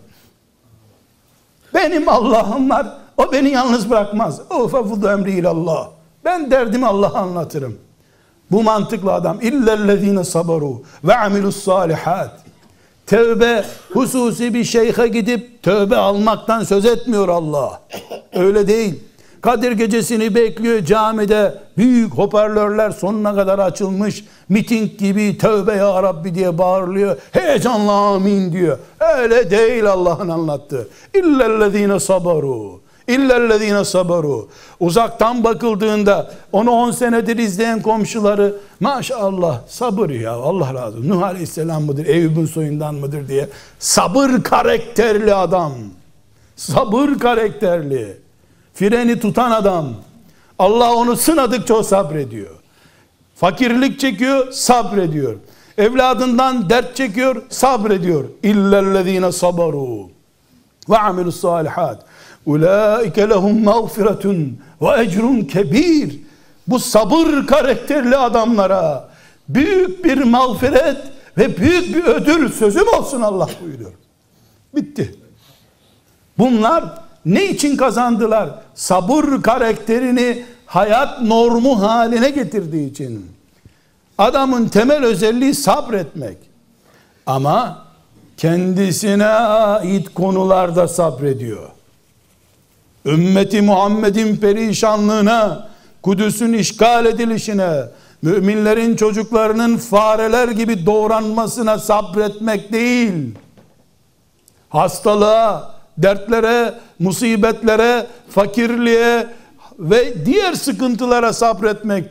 Benim Allah'ım var. O beni yalnız bırakmaz. Ufavvudu emri ilallah. Ben derdimi Allah'a anlatırım. Bu mantıklı adam. İllellezine sabaru ve amilus salihat. Tövbe hususi bir şeyhe gidip tövbe almaktan söz etmiyor Allah. Öyle değil. Kadir gecesini bekliyor camide, büyük hoparlörler sonuna kadar açılmış, miting gibi tövbe ya Rabbi diye bağırılıyor, heyecanla amin diyor. Öyle değil Allah'ın anlattığı. İllellezine sabaru, illellezine sabaru. Uzaktan bakıldığında onu on senedir izleyen komşuları, maşallah sabır ya, Allah razı olsun, Nuh Aleyhisselam mıdır, Eyüp'ün soyundan mıdır diye. Sabır karakterli adam, sabır karakterli. Freni tutan adam. Allah onu sınadıkça o sabrediyor. Fakirlik çekiyor, sabrediyor. Evladından dert çekiyor, sabrediyor. İllellezine sabaru ve amilus salihat. Ulaike lehum mağfiretun ve ecrun kebir. Bu sabır karakterli adamlara büyük bir mağfiret ve büyük bir ödül, sözüm olsun Allah buyuruyor. Bitti. Bunlar ne için kazandılar? Sabır karakterini hayat normu haline getirdiği için. Adamın temel özelliği sabretmek. Ama kendisine ait konularda sabrediyor. Ümmeti Muhammed'in perişanlığına, Kudüs'ün işgal edilişine, müminlerin çocuklarının fareler gibi doğranmasına sabretmek değil. Hastalığa, dertlere, musibetlere, fakirliğe ve diğer sıkıntılara sabretmektir.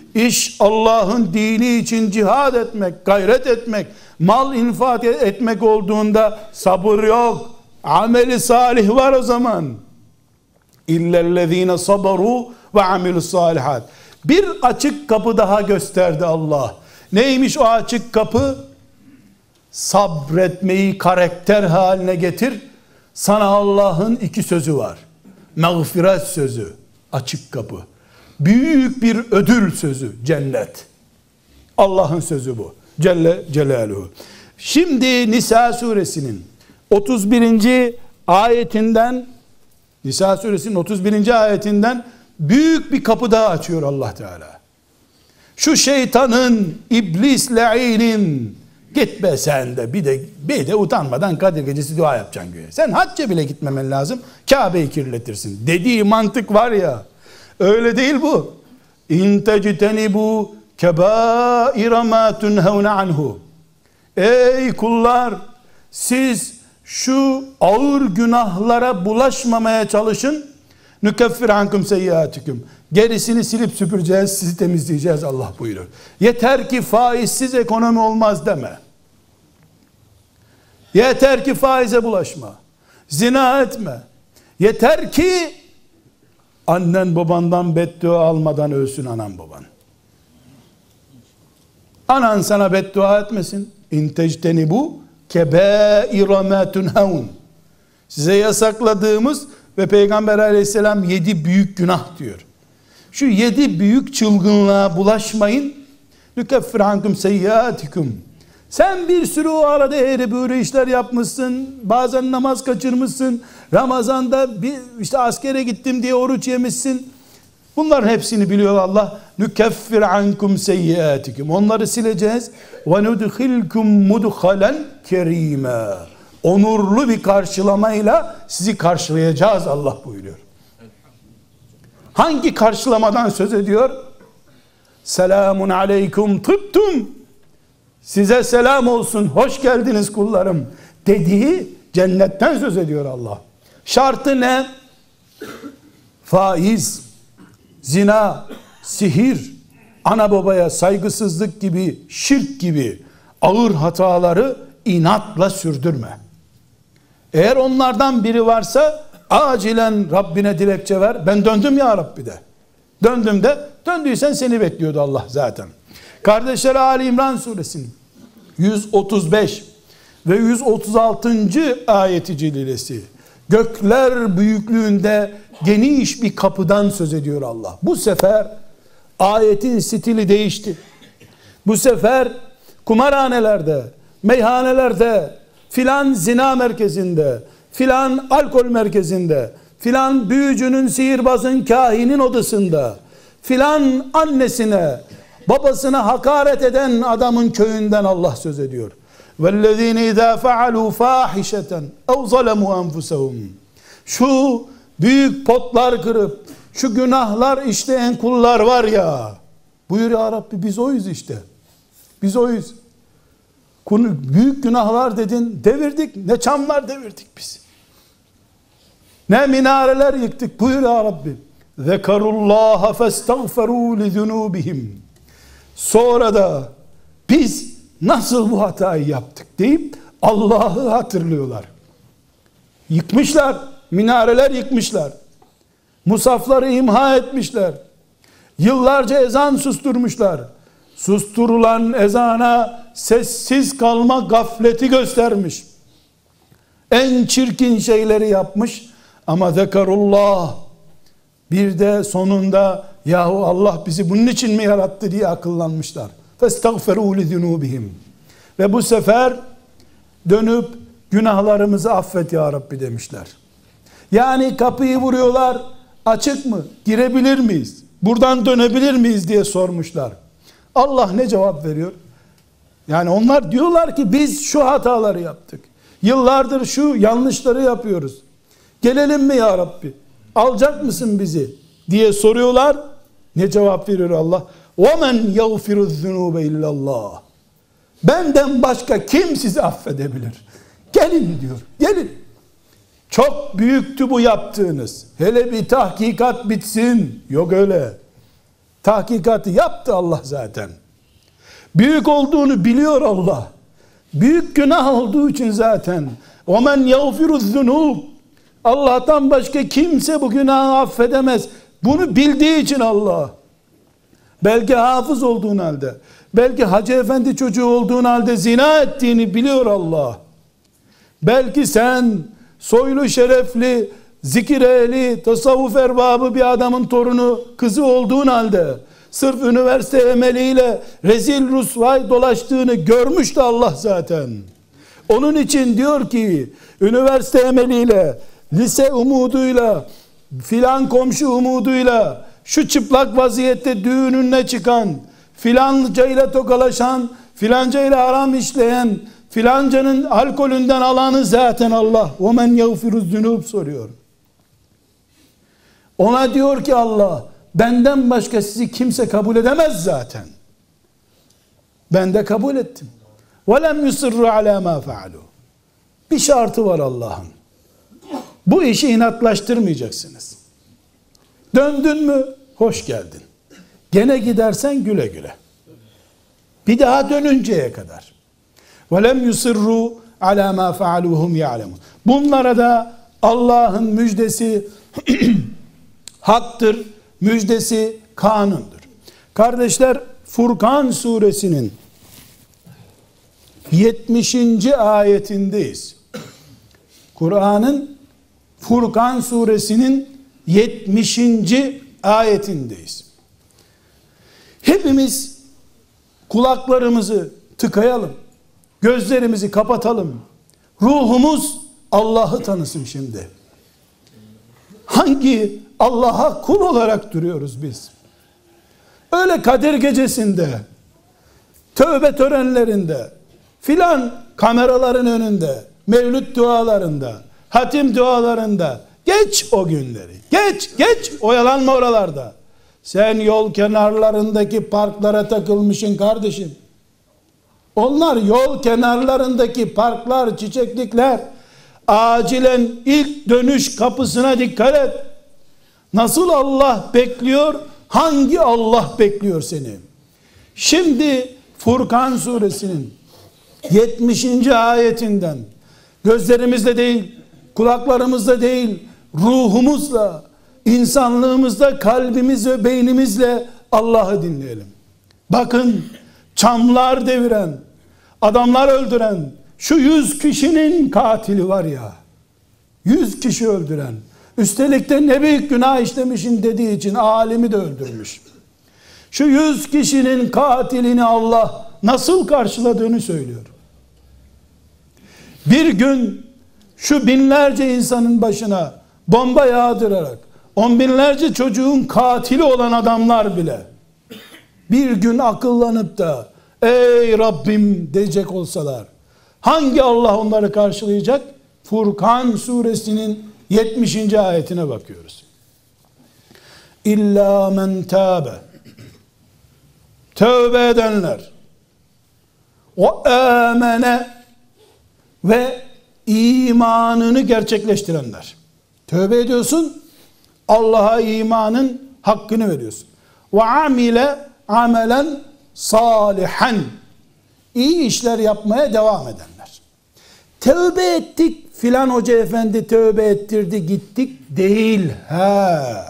İş Allah'ın dini için cihad etmek, gayret etmek, mal infak etmek olduğunda sabır yok. Ameli salih var o zaman. İllellezine sabaru ve amilus salihat. Bir açık kapı daha gösterdi Allah. Neymiş o açık kapı? Sabretmeyi karakter haline getir. Sana Allah'ın iki sözü var. Mağfiret sözü, açık kapı. Büyük bir ödül sözü, cennet. Allah'ın sözü bu. Celle Celaluhu. Şimdi Nisa suresinin otuz birinci ayetinden, Nisa suresinin otuz birinci ayetinden büyük bir kapı daha açıyor Allah Teala. Şu şeytanın, iblis la'inin, git be sen de bir de bir de utanmadan Kadir Gecesi dua yapacaksın güya. Sen hacca bile gitmemen lazım. Kabe'yi kirletirsin. Dediği mantık var ya. Öyle değil bu. İn tectenibu kebaira ma tunhauna anhu. Ey kullar, siz şu ağır günahlara bulaşmamaya çalışın. Nükeffir ankum seyyiatikum. Gerisini silip süpüreceğiz, sizi temizleyeceğiz Allah buyuruyor. Yeter ki faizsiz ekonomi olmaz deme. Yeter ki faize bulaşma. Zina etme. Yeter ki annen babandan beddua almadan ölsün anan baban. Anan sana beddua etmesin. İn tectenibu kebaira ma tunhaun. Size yasakladığımız ve Peygamber aleyhisselam yedi büyük günah diyor. Şu yedi büyük çılgınlığa bulaşmayın. Nükeffir ankum seyyiatikum. Sen bir sürü o arada eğri büğrü işler yapmışsın. Bazen namaz kaçırmışsın. Ramazanda bir işte askere gittim diye oruç yemişsin. Bunların hepsini biliyor Allah. Nükeffir ankum seyyiatikum. Onları sileceğiz. Ve nudkhilkum mudkhalen kerîmâ. Onurlu bir karşılamayla sizi karşılayacağız Allah buyuruyor. Hangi karşılamadan söz ediyor? Selamun aleykum tıptum. Size selam olsun, hoş geldiniz kullarım dediği cennetten söz ediyor Allah. Şartı ne? Faiz, zina, sihir, ana babaya saygısızlık gibi, şirk gibi ağır hataları inatla sürdürme. Eğer onlardan biri varsa acilen Rabbine dilekçe ver. Ben döndüm ya Rabbi de. Döndüm de, döndüysen seni bekliyordu Allah zaten. Kardeşler, Ali İmran suresinin yüz otuz beş ve yüz otuz altıncı ayeti celilesi gökler büyüklüğünde geniş bir kapıdan söz ediyor Allah. Bu sefer ayetin stili değişti. Bu sefer kumarhanelerde, meyhanelerde, filan zina merkezinde, filan alkol merkezinde, filan büyücünün, sihirbazın, kahinin odasında, filan annesine, babasına hakaret eden adamın köyünden Allah söz ediyor. وَالَّذ۪ينَ اِذَا فَعَلُوا فَاحِشَةً اَوْ ظَلَمُوا أَنْفُسَهُمْ. Şu büyük potlar kırıp, şu günahlar işleyen kullar var ya, buyur ya Rabbi, biz oyuz işte. Biz oyuz. Büyük günahlar dedin, devirdik. Ne çamlar devirdik biz. Ne minareler yıktık. Buyur ya Rabbi. Zekarullaha festagferu li zunubihim. Sonra da biz nasıl bu hatayı yaptık deyip Allah'ı hatırlıyorlar. Yıkmışlar. Minareler yıkmışlar. Musafları imha etmişler. Yıllarca ezan susturmuşlar. Susturulan ezana sessiz kalma gafleti göstermiş. En çirkin şeyleri yapmış. Ama zekarullah, bir de sonunda yahu Allah bizi bunun için mi yarattı diye akıllanmışlar. Festagferu li zunubihim. Ve bu sefer dönüp günahlarımızı affet ya Rabbi demişler. Yani kapıyı vuruyorlar. Açık mı? Girebilir miyiz? Buradan dönebilir miyiz diye sormuşlar. Allah ne cevap veriyor? Yani onlar diyorlar ki biz şu hataları yaptık. Yıllardır şu yanlışları yapıyoruz. Gelelim mi ya Rabbi? Alacak mısın bizi? Diye soruyorlar. Ne cevap veriyor Allah? وَمَنْ يَغْفِرُ الذُّنُوبَ اِلَّا اللّٰهِ. Benden başka kim sizi affedebilir? Gelin diyor. Gelin. Çok büyüktü bu yaptığınız. Hele bir tahkikat bitsin. Yok öyle. Tahkikatı yaptı Allah zaten. Büyük olduğunu biliyor Allah. Büyük günah olduğu için zaten. وَمَنْ يَغْفِرُ الذُّنُوبِ Allah'tan başka kimse bu günahı affedemez. Bunu bildiği için Allah. Belki hafız olduğun halde, belki hacı efendi çocuğu olduğun halde zina ettiğini biliyor Allah. Belki sen soylu şerefli, zikir ehli, tasavvuf erbabı bir adamın torunu, kızı olduğun halde sırf üniversite emeliyle rezil rusvay dolaştığını görmüştü Allah zaten. Onun için diyor ki, üniversite emeliyle, lise umuduyla, filan komşu umuduyla, şu çıplak vaziyette düğününe çıkan, filancayla tokalaşan, filancayla haram işleyen, filancanın alkolünden alanı zaten Allah. وَمَنْ يَغْفِرُ الذُّنُوبِ soruyor. Ona diyor ki Allah, benden başka sizi kimse kabul edemez zaten. Ben de kabul ettim. وَلَمْ يُصِرُّ عَلَى مَا فَعَلُوا Bir şartı var Allah'ın. Bu işi inatlaştırmayacaksınız. Döndün mü? Hoş geldin. Gene gidersen güle güle. Bir daha dönünceye kadar. وَلَمْ يُصِرُّوا عَلَى مَا فَعَلُوا هُمْ يَعْلَمُونَ Bunlara da Allah'ın müjdesi haktır, müjdesi kanundur. Kardeşler, Furkan suresinin yetmişinci ayetindeyiz. Kur'an'ın Furkan suresinin yetmişinci ayetindeyiz. Hepimiz kulaklarımızı tıkayalım, gözlerimizi kapatalım. Ruhumuz Allah'ı tanısın şimdi. Hangi Allah'a kul olarak duruyoruz biz? Öyle Kadir gecesinde, tövbe törenlerinde, filan kameraların önünde, mevlüt dualarında, hatim dualarında, geç o günleri. Geç, geç, oyalanma oralarda. Sen yol kenarlarındaki parklara takılmışsın kardeşim. Onlar yol kenarlarındaki parklar, çiçeklikler. Acilen ilk dönüş kapısına dikkat et. Nasıl Allah bekliyor? Hangi Allah bekliyor seni? Şimdi Furkan suresinin yetmişinci ayetinden gözlerimizle değil, kulaklarımızla değil, ruhumuzla, insanlığımızla, kalbimiz ve beynimizle Allah'ı dinleyelim. Bakın, çamlar deviren, adamlar öldüren, şu yüz kişinin katili var ya, yüz kişi öldüren, üstelik de ne büyük günah işlemişin dediği için alimi de öldürmüş. Şu yüz kişinin katilini Allah nasıl karşıladığını söylüyor. Bir gün şu binlerce insanın başına bomba yağdırarak on binlerce çocuğun katili olan adamlar bile bir gün akıllanıp da ey Rabbim diyecek olsalar, hangi Allah onları karşılayacak? Furkan suresinin yetmişinci ayetine bakıyoruz. İlla men tâbe, tövbe edenler, o amene ve imanını gerçekleştirenler. Tövbe ediyorsun, Allah'a imanın hakkını veriyorsun. Ve amile amelen salihan, iyi işler yapmaya devam edenler. Tövbe ettik, filan hoca efendi tövbe ettirdi gittik değil. Ha.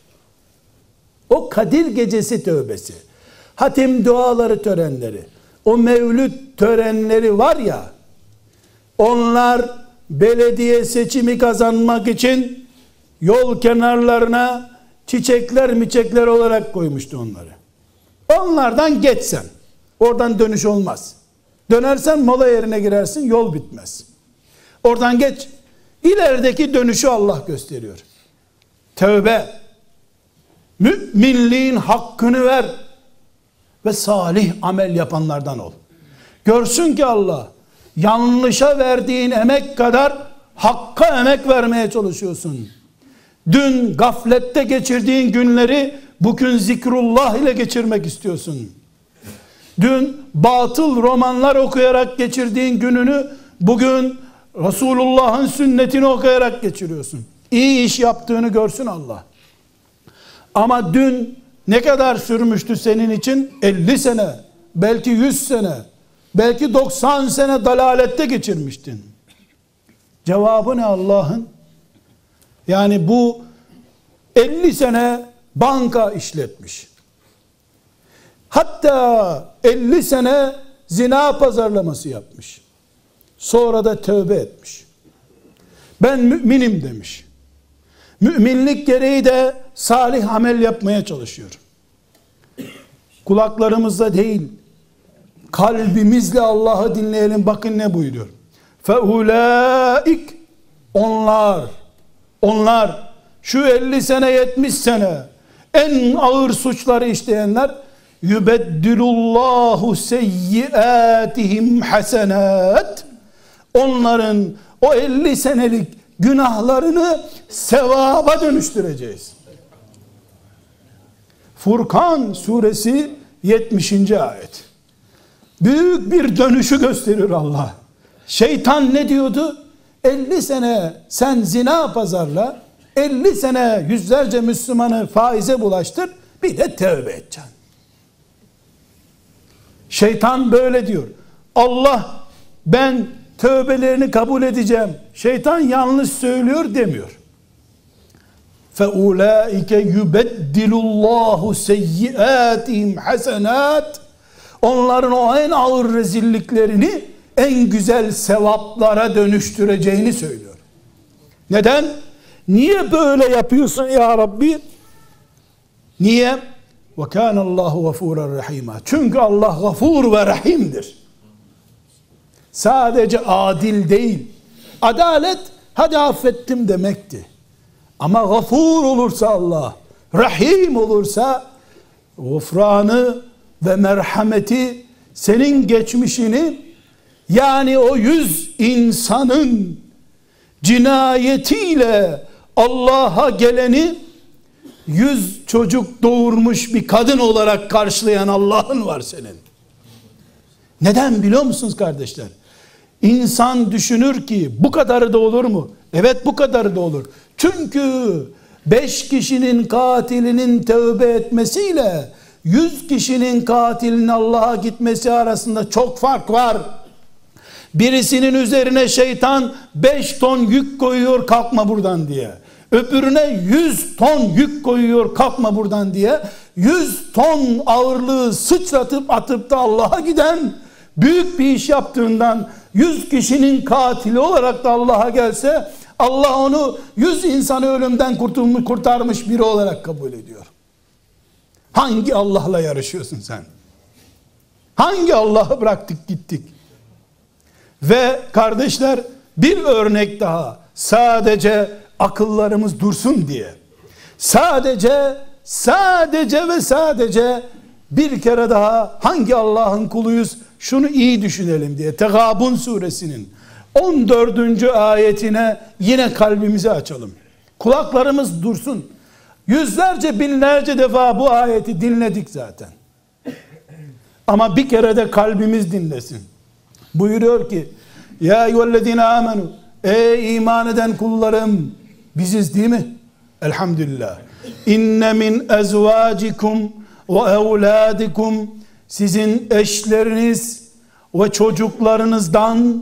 O Kadir gecesi tövbesi, hatim duaları törenleri, o mevlüt törenleri var ya, onlar belediye seçimi kazanmak için yol kenarlarına çiçekler miçekler olarak koymuştu onları. Onlardan geçsen, oradan dönüş olmaz. Dönersen mola yerine girersin, yol bitmez. Oradan geç, ilerideki dönüşü Allah gösteriyor. Tövbe, müminliğin hakkını ver ve salih amel yapanlardan ol. Görsün ki Allah, yanlışa verdiğin emek kadar hakka emek vermeye çalışıyorsun. Dün gaflette geçirdiğin günleri bugün zikrullah ile geçirmek istiyorsun. Dün batıl romanlar okuyarak geçirdiğin gününü bugün Resulullah'ın sünnetini okuyarak geçiriyorsun. İyi iş yaptığını görsün Allah. Ama dün Ne kadar sürmüştü senin için? elli sene, belki yüz sene, belki doksan sene dalalette geçirmiştin. Cevabı ne Allah'ın? Yani bu elli sene banka işletmiş. Hatta elli sene zina pazarlaması yapmış. Sonra da tövbe etmiş. Ben müminim demiş. Müminlik gereği de salih amel yapmaya çalışıyor. Kulaklarımızla değil, kalbimizle Allah'ı dinleyelim. Bakın ne buyuruyor. فَاُولَٰئِكَ Onlar, onlar, şu elli sene, yetmiş sene en ağır suçları işleyenler, yubeddilullahu seyyiatihim hasenat, onların o elli senelik günahlarını sevaba dönüştüreceğiz. Furkan suresi yetmişinci ayet. Büyük bir dönüşü gösterir Allah. Şeytan ne diyordu? elli sene sen zina pazarla, elli sene yüzlerce Müslümanı faize bulaştır, bir de tövbe edeceksin. Şeytan böyle diyor. Allah ben tövbelerini kabul edeceğim, şeytan yanlış söylüyor demiyor. فَاُولَٰئِكَ يُبَدِّلُ اللّٰهُ سَيِّئَاتِهِمْ حَسَنَاتٍ Onların o en ağır rezilliklerini en güzel sevaplara dönüştüreceğini söylüyor. Neden? Niye böyle yapıyorsun ya Rabbi? Niye? وَكَانَ اللّٰهُ غَفُورًا رَحِيمًا Çünkü Allah gafur ve rahimdir. Sadece adil değil. Adalet, hadi affettim demekti. Ama gafur olursa Allah, rahim olursa, gufranı ve merhameti, senin geçmişini, yani o yüz insanın cinayetiyle Allah'a geleni, yüz çocuk doğurmuş bir kadın olarak karşılayan Allah'ın var senin. Neden biliyor musunuz kardeşler? İnsan düşünür ki bu kadarı da olur mu? Evet, bu kadarı da olur. Çünkü beş kişinin katilinin tövbe etmesiyle yüz kişinin katilinin Allah'a gitmesi arasında çok fark var. Birisinin üzerine şeytan beş ton yük koyuyor, kalkma buradan diye. Öbürüne yüz ton yük koyuyor, kalkma buradan diye. yüz ton ağırlığı sıçratıp atıp da Allah'a giden, büyük bir iş yaptığından yüz kişinin katili olarak da Allah'a gelse, Allah onu yüz insanı ölümden kurtulmuş, kurtarmış biri olarak kabul ediyor. Hangi Allah'la yarışıyorsun sen? Hangi Allah'ı bıraktık gittik? Ve kardeşler, bir örnek daha, sadece akıllarımız dursun diye, sadece sadece ve sadece bir kere daha hangi Allah'ın kuluyuz şunu iyi düşünelim diye, Tegabun suresinin on dördüncü ayetine yine kalbimizi açalım. Kulaklarımız dursun. Yüzlerce binlerce defa bu ayeti dinledik zaten. Ama bir kere de kalbimiz dinlesin. Buyuruyor ki, ya eyyühellezine amenu, ey iman eden kullarım, biziz değil mi? Elhamdülillah. İnne min ezvacikum ve evladikum, sizin eşleriniz ve çocuklarınızdan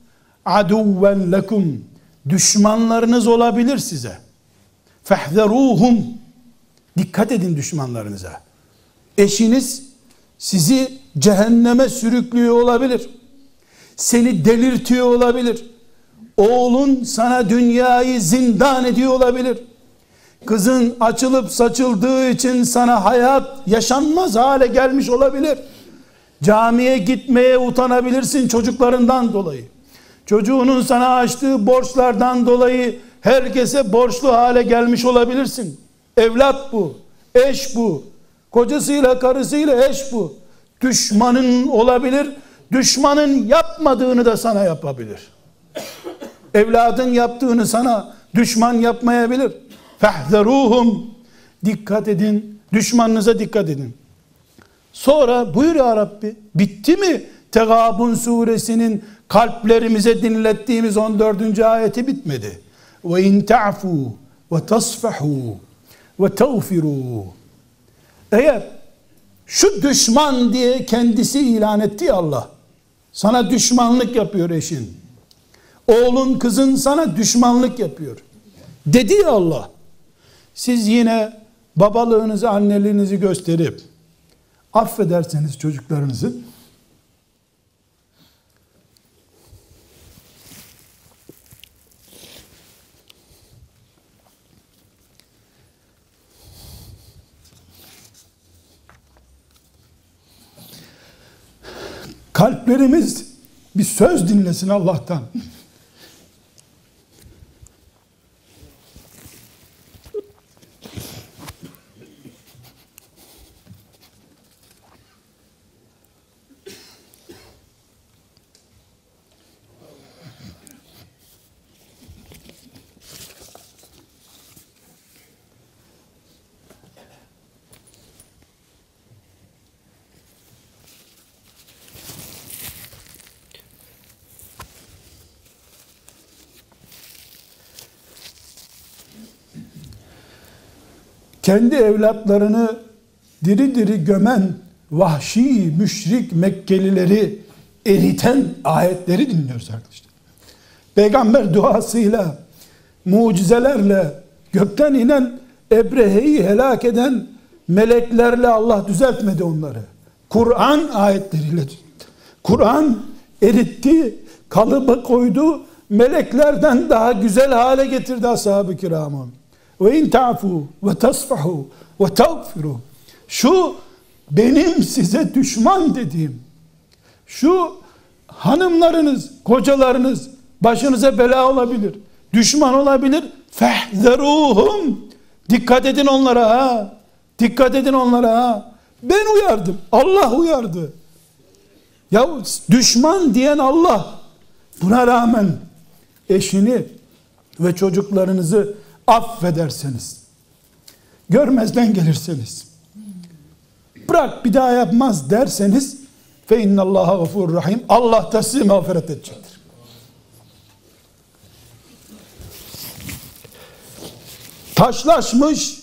aduven lekum, düşmanlarınız olabilir size. Fehzeruhum, dikkat edin düşmanlarınıza. Eşiniz sizi cehenneme sürüklüyor olabilir. Seni delirtiyor olabilir. Oğlun sana dünyayı zindan ediyor olabilir. Kızın açılıp saçıldığı için sana hayat yaşanmaz hale gelmiş olabilir. Camiye gitmeye utanabilirsin çocuklarından dolayı. Çocuğunun sana açtığı borçlardan dolayı herkese borçlu hale gelmiş olabilirsin. Evlat bu, eş bu, kocasıyla karısıyla eş bu. Düşmanın olabilir, düşmanın yapmadığını da sana yapabilir. Evladın yaptığını sana düşman yapmayabilir. Fehzeruhum, dikkat edin, düşmanınıza dikkat edin. Sonra buyur ya Rabbi, bitti mi Tegabun suresinin kalplerimize dinlettiğimiz on dördüncü ayeti bitmedi. Ve in ta'fu ve tasfahu ve tağfiru, Eğer şu düşman diye kendisi ilan etti ya Allah, sana düşmanlık yapıyor eşin, oğlun kızın sana düşmanlık yapıyor dedi ya Allah, siz yine babalığınızı, anneliğinizi gösterip affederseniz çocuklarınızı, kalplerimiz bir söz dinlesin Allah'tan. Kendi evlatlarını diri diri gömen vahşi, müşrik Mekkelileri eriten ayetleri dinliyoruz arkadaşlar. Peygamber duasıyla, mucizelerle, gökten inen Ebrehe'yi helak eden meleklerle Allah düzeltmedi onları. Kur'an ayetleriyle, Kur'an eritti, kalıba koydu, meleklerden daha güzel hale getirdi ashab-ı kiramı. Ve in ta'fu ve tasfahu ve tağfiru. Şu benim size düşman dediğim, şu hanımlarınız, kocalarınız başınıza bela olabilir, düşman olabilir. Fehzeruhum. Dikkat edin onlara ha. Dikkat edin onlara ha. Ben uyardım. Allah uyardı. Ya düşman diyen Allah. Buna rağmen eşini ve çocuklarınızı affederseniz, görmezden gelirseniz, bırak bir daha yapmaz derseniz, fe innallaha gafurur rahim, Allah da sizi mağfiret edecektir. Taşlaşmış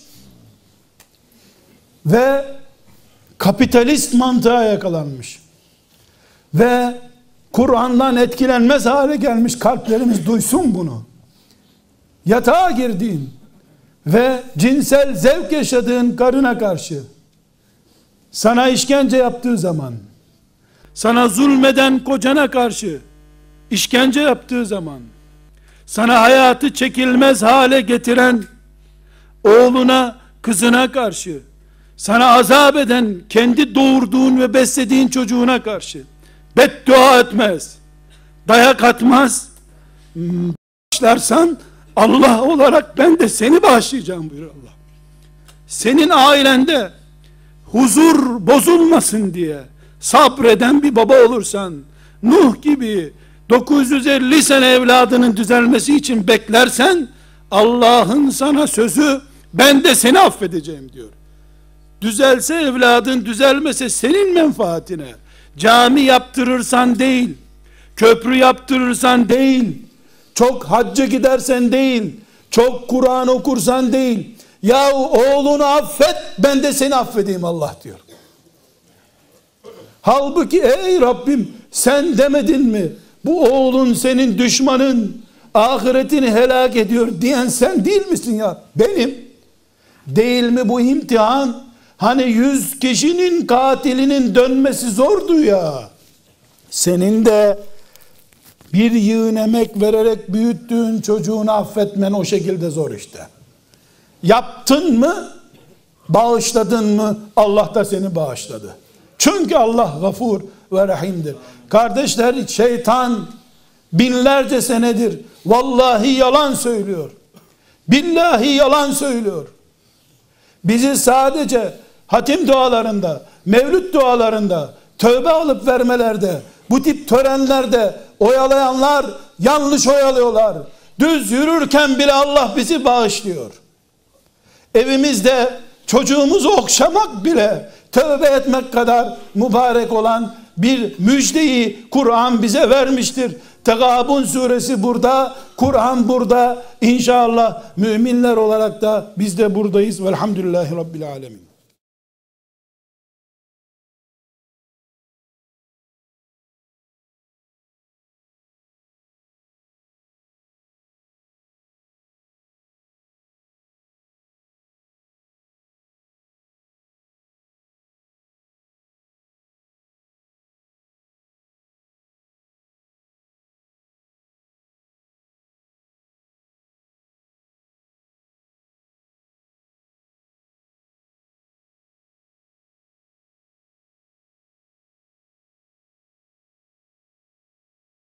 ve kapitalist mantığa yakalanmış ve Kur'an'dan etkilenmez hale gelmiş kalplerimiz duysun bunu. Yatağa girdiğin ve cinsel zevk yaşadığın karına karşı sana işkence yaptığı zaman, sana zulmeden kocana karşı işkence yaptığı zaman, sana hayatı çekilmez hale getiren oğluna, kızına karşı, sana azap eden kendi doğurduğun ve beslediğin çocuğuna karşı beddua etmez, dayak atmaz, başlarsan Allah olarak ben de seni bağışlayacağım buyuruyor Allah. Senin ailende huzur bozulmasın diye sabreden bir baba olursan, Nuh gibi dokuz yüz elli sene evladının düzelmesi için beklersen, Allah'ın sana sözü ben de seni affedeceğim diyor. Düzelse evladın, düzelmese senin menfaatine. Cami yaptırırsan değil, köprü yaptırırsan değil, çok hacca gidersen değil, çok Kur'an okursan değil, ya oğlunu affet ben de seni affedeyim Allah diyor. Halbuki ey Rabbim sen demedin mi bu oğlun senin düşmanın, ahiretini helak ediyor diyen sen değil misin ya? Benim. Değil mi bu imtihan? Hani yüz kişinin katilinin dönmesi zordu ya. Senin de bir yığın emek vererek büyüttüğün çocuğunu affetmen o şekilde zor işte. Yaptın mı, bağışladın mı, Allah da seni bağışladı. Çünkü Allah gafur ve rahimdir. Kardeşler, şeytan binlerce senedir vallahi yalan söylüyor. Billahi yalan söylüyor. Bizi sadece hatim dualarında, mevlüt dualarında, tövbe alıp vermelerde, bu tip törenlerde oyalayanlar yanlış oyalıyorlar. Düz yürürken bile Allah bizi bağışlıyor. Evimizde çocuğumuzu okşamak bile tövbe etmek kadar mübarek olan bir müjdeyi Kur'an bize vermiştir. Tegabun suresi burada, Kur'an burada. İnşallah müminler olarak da biz de buradayız. Velhamdülillahi Rabbil alemin.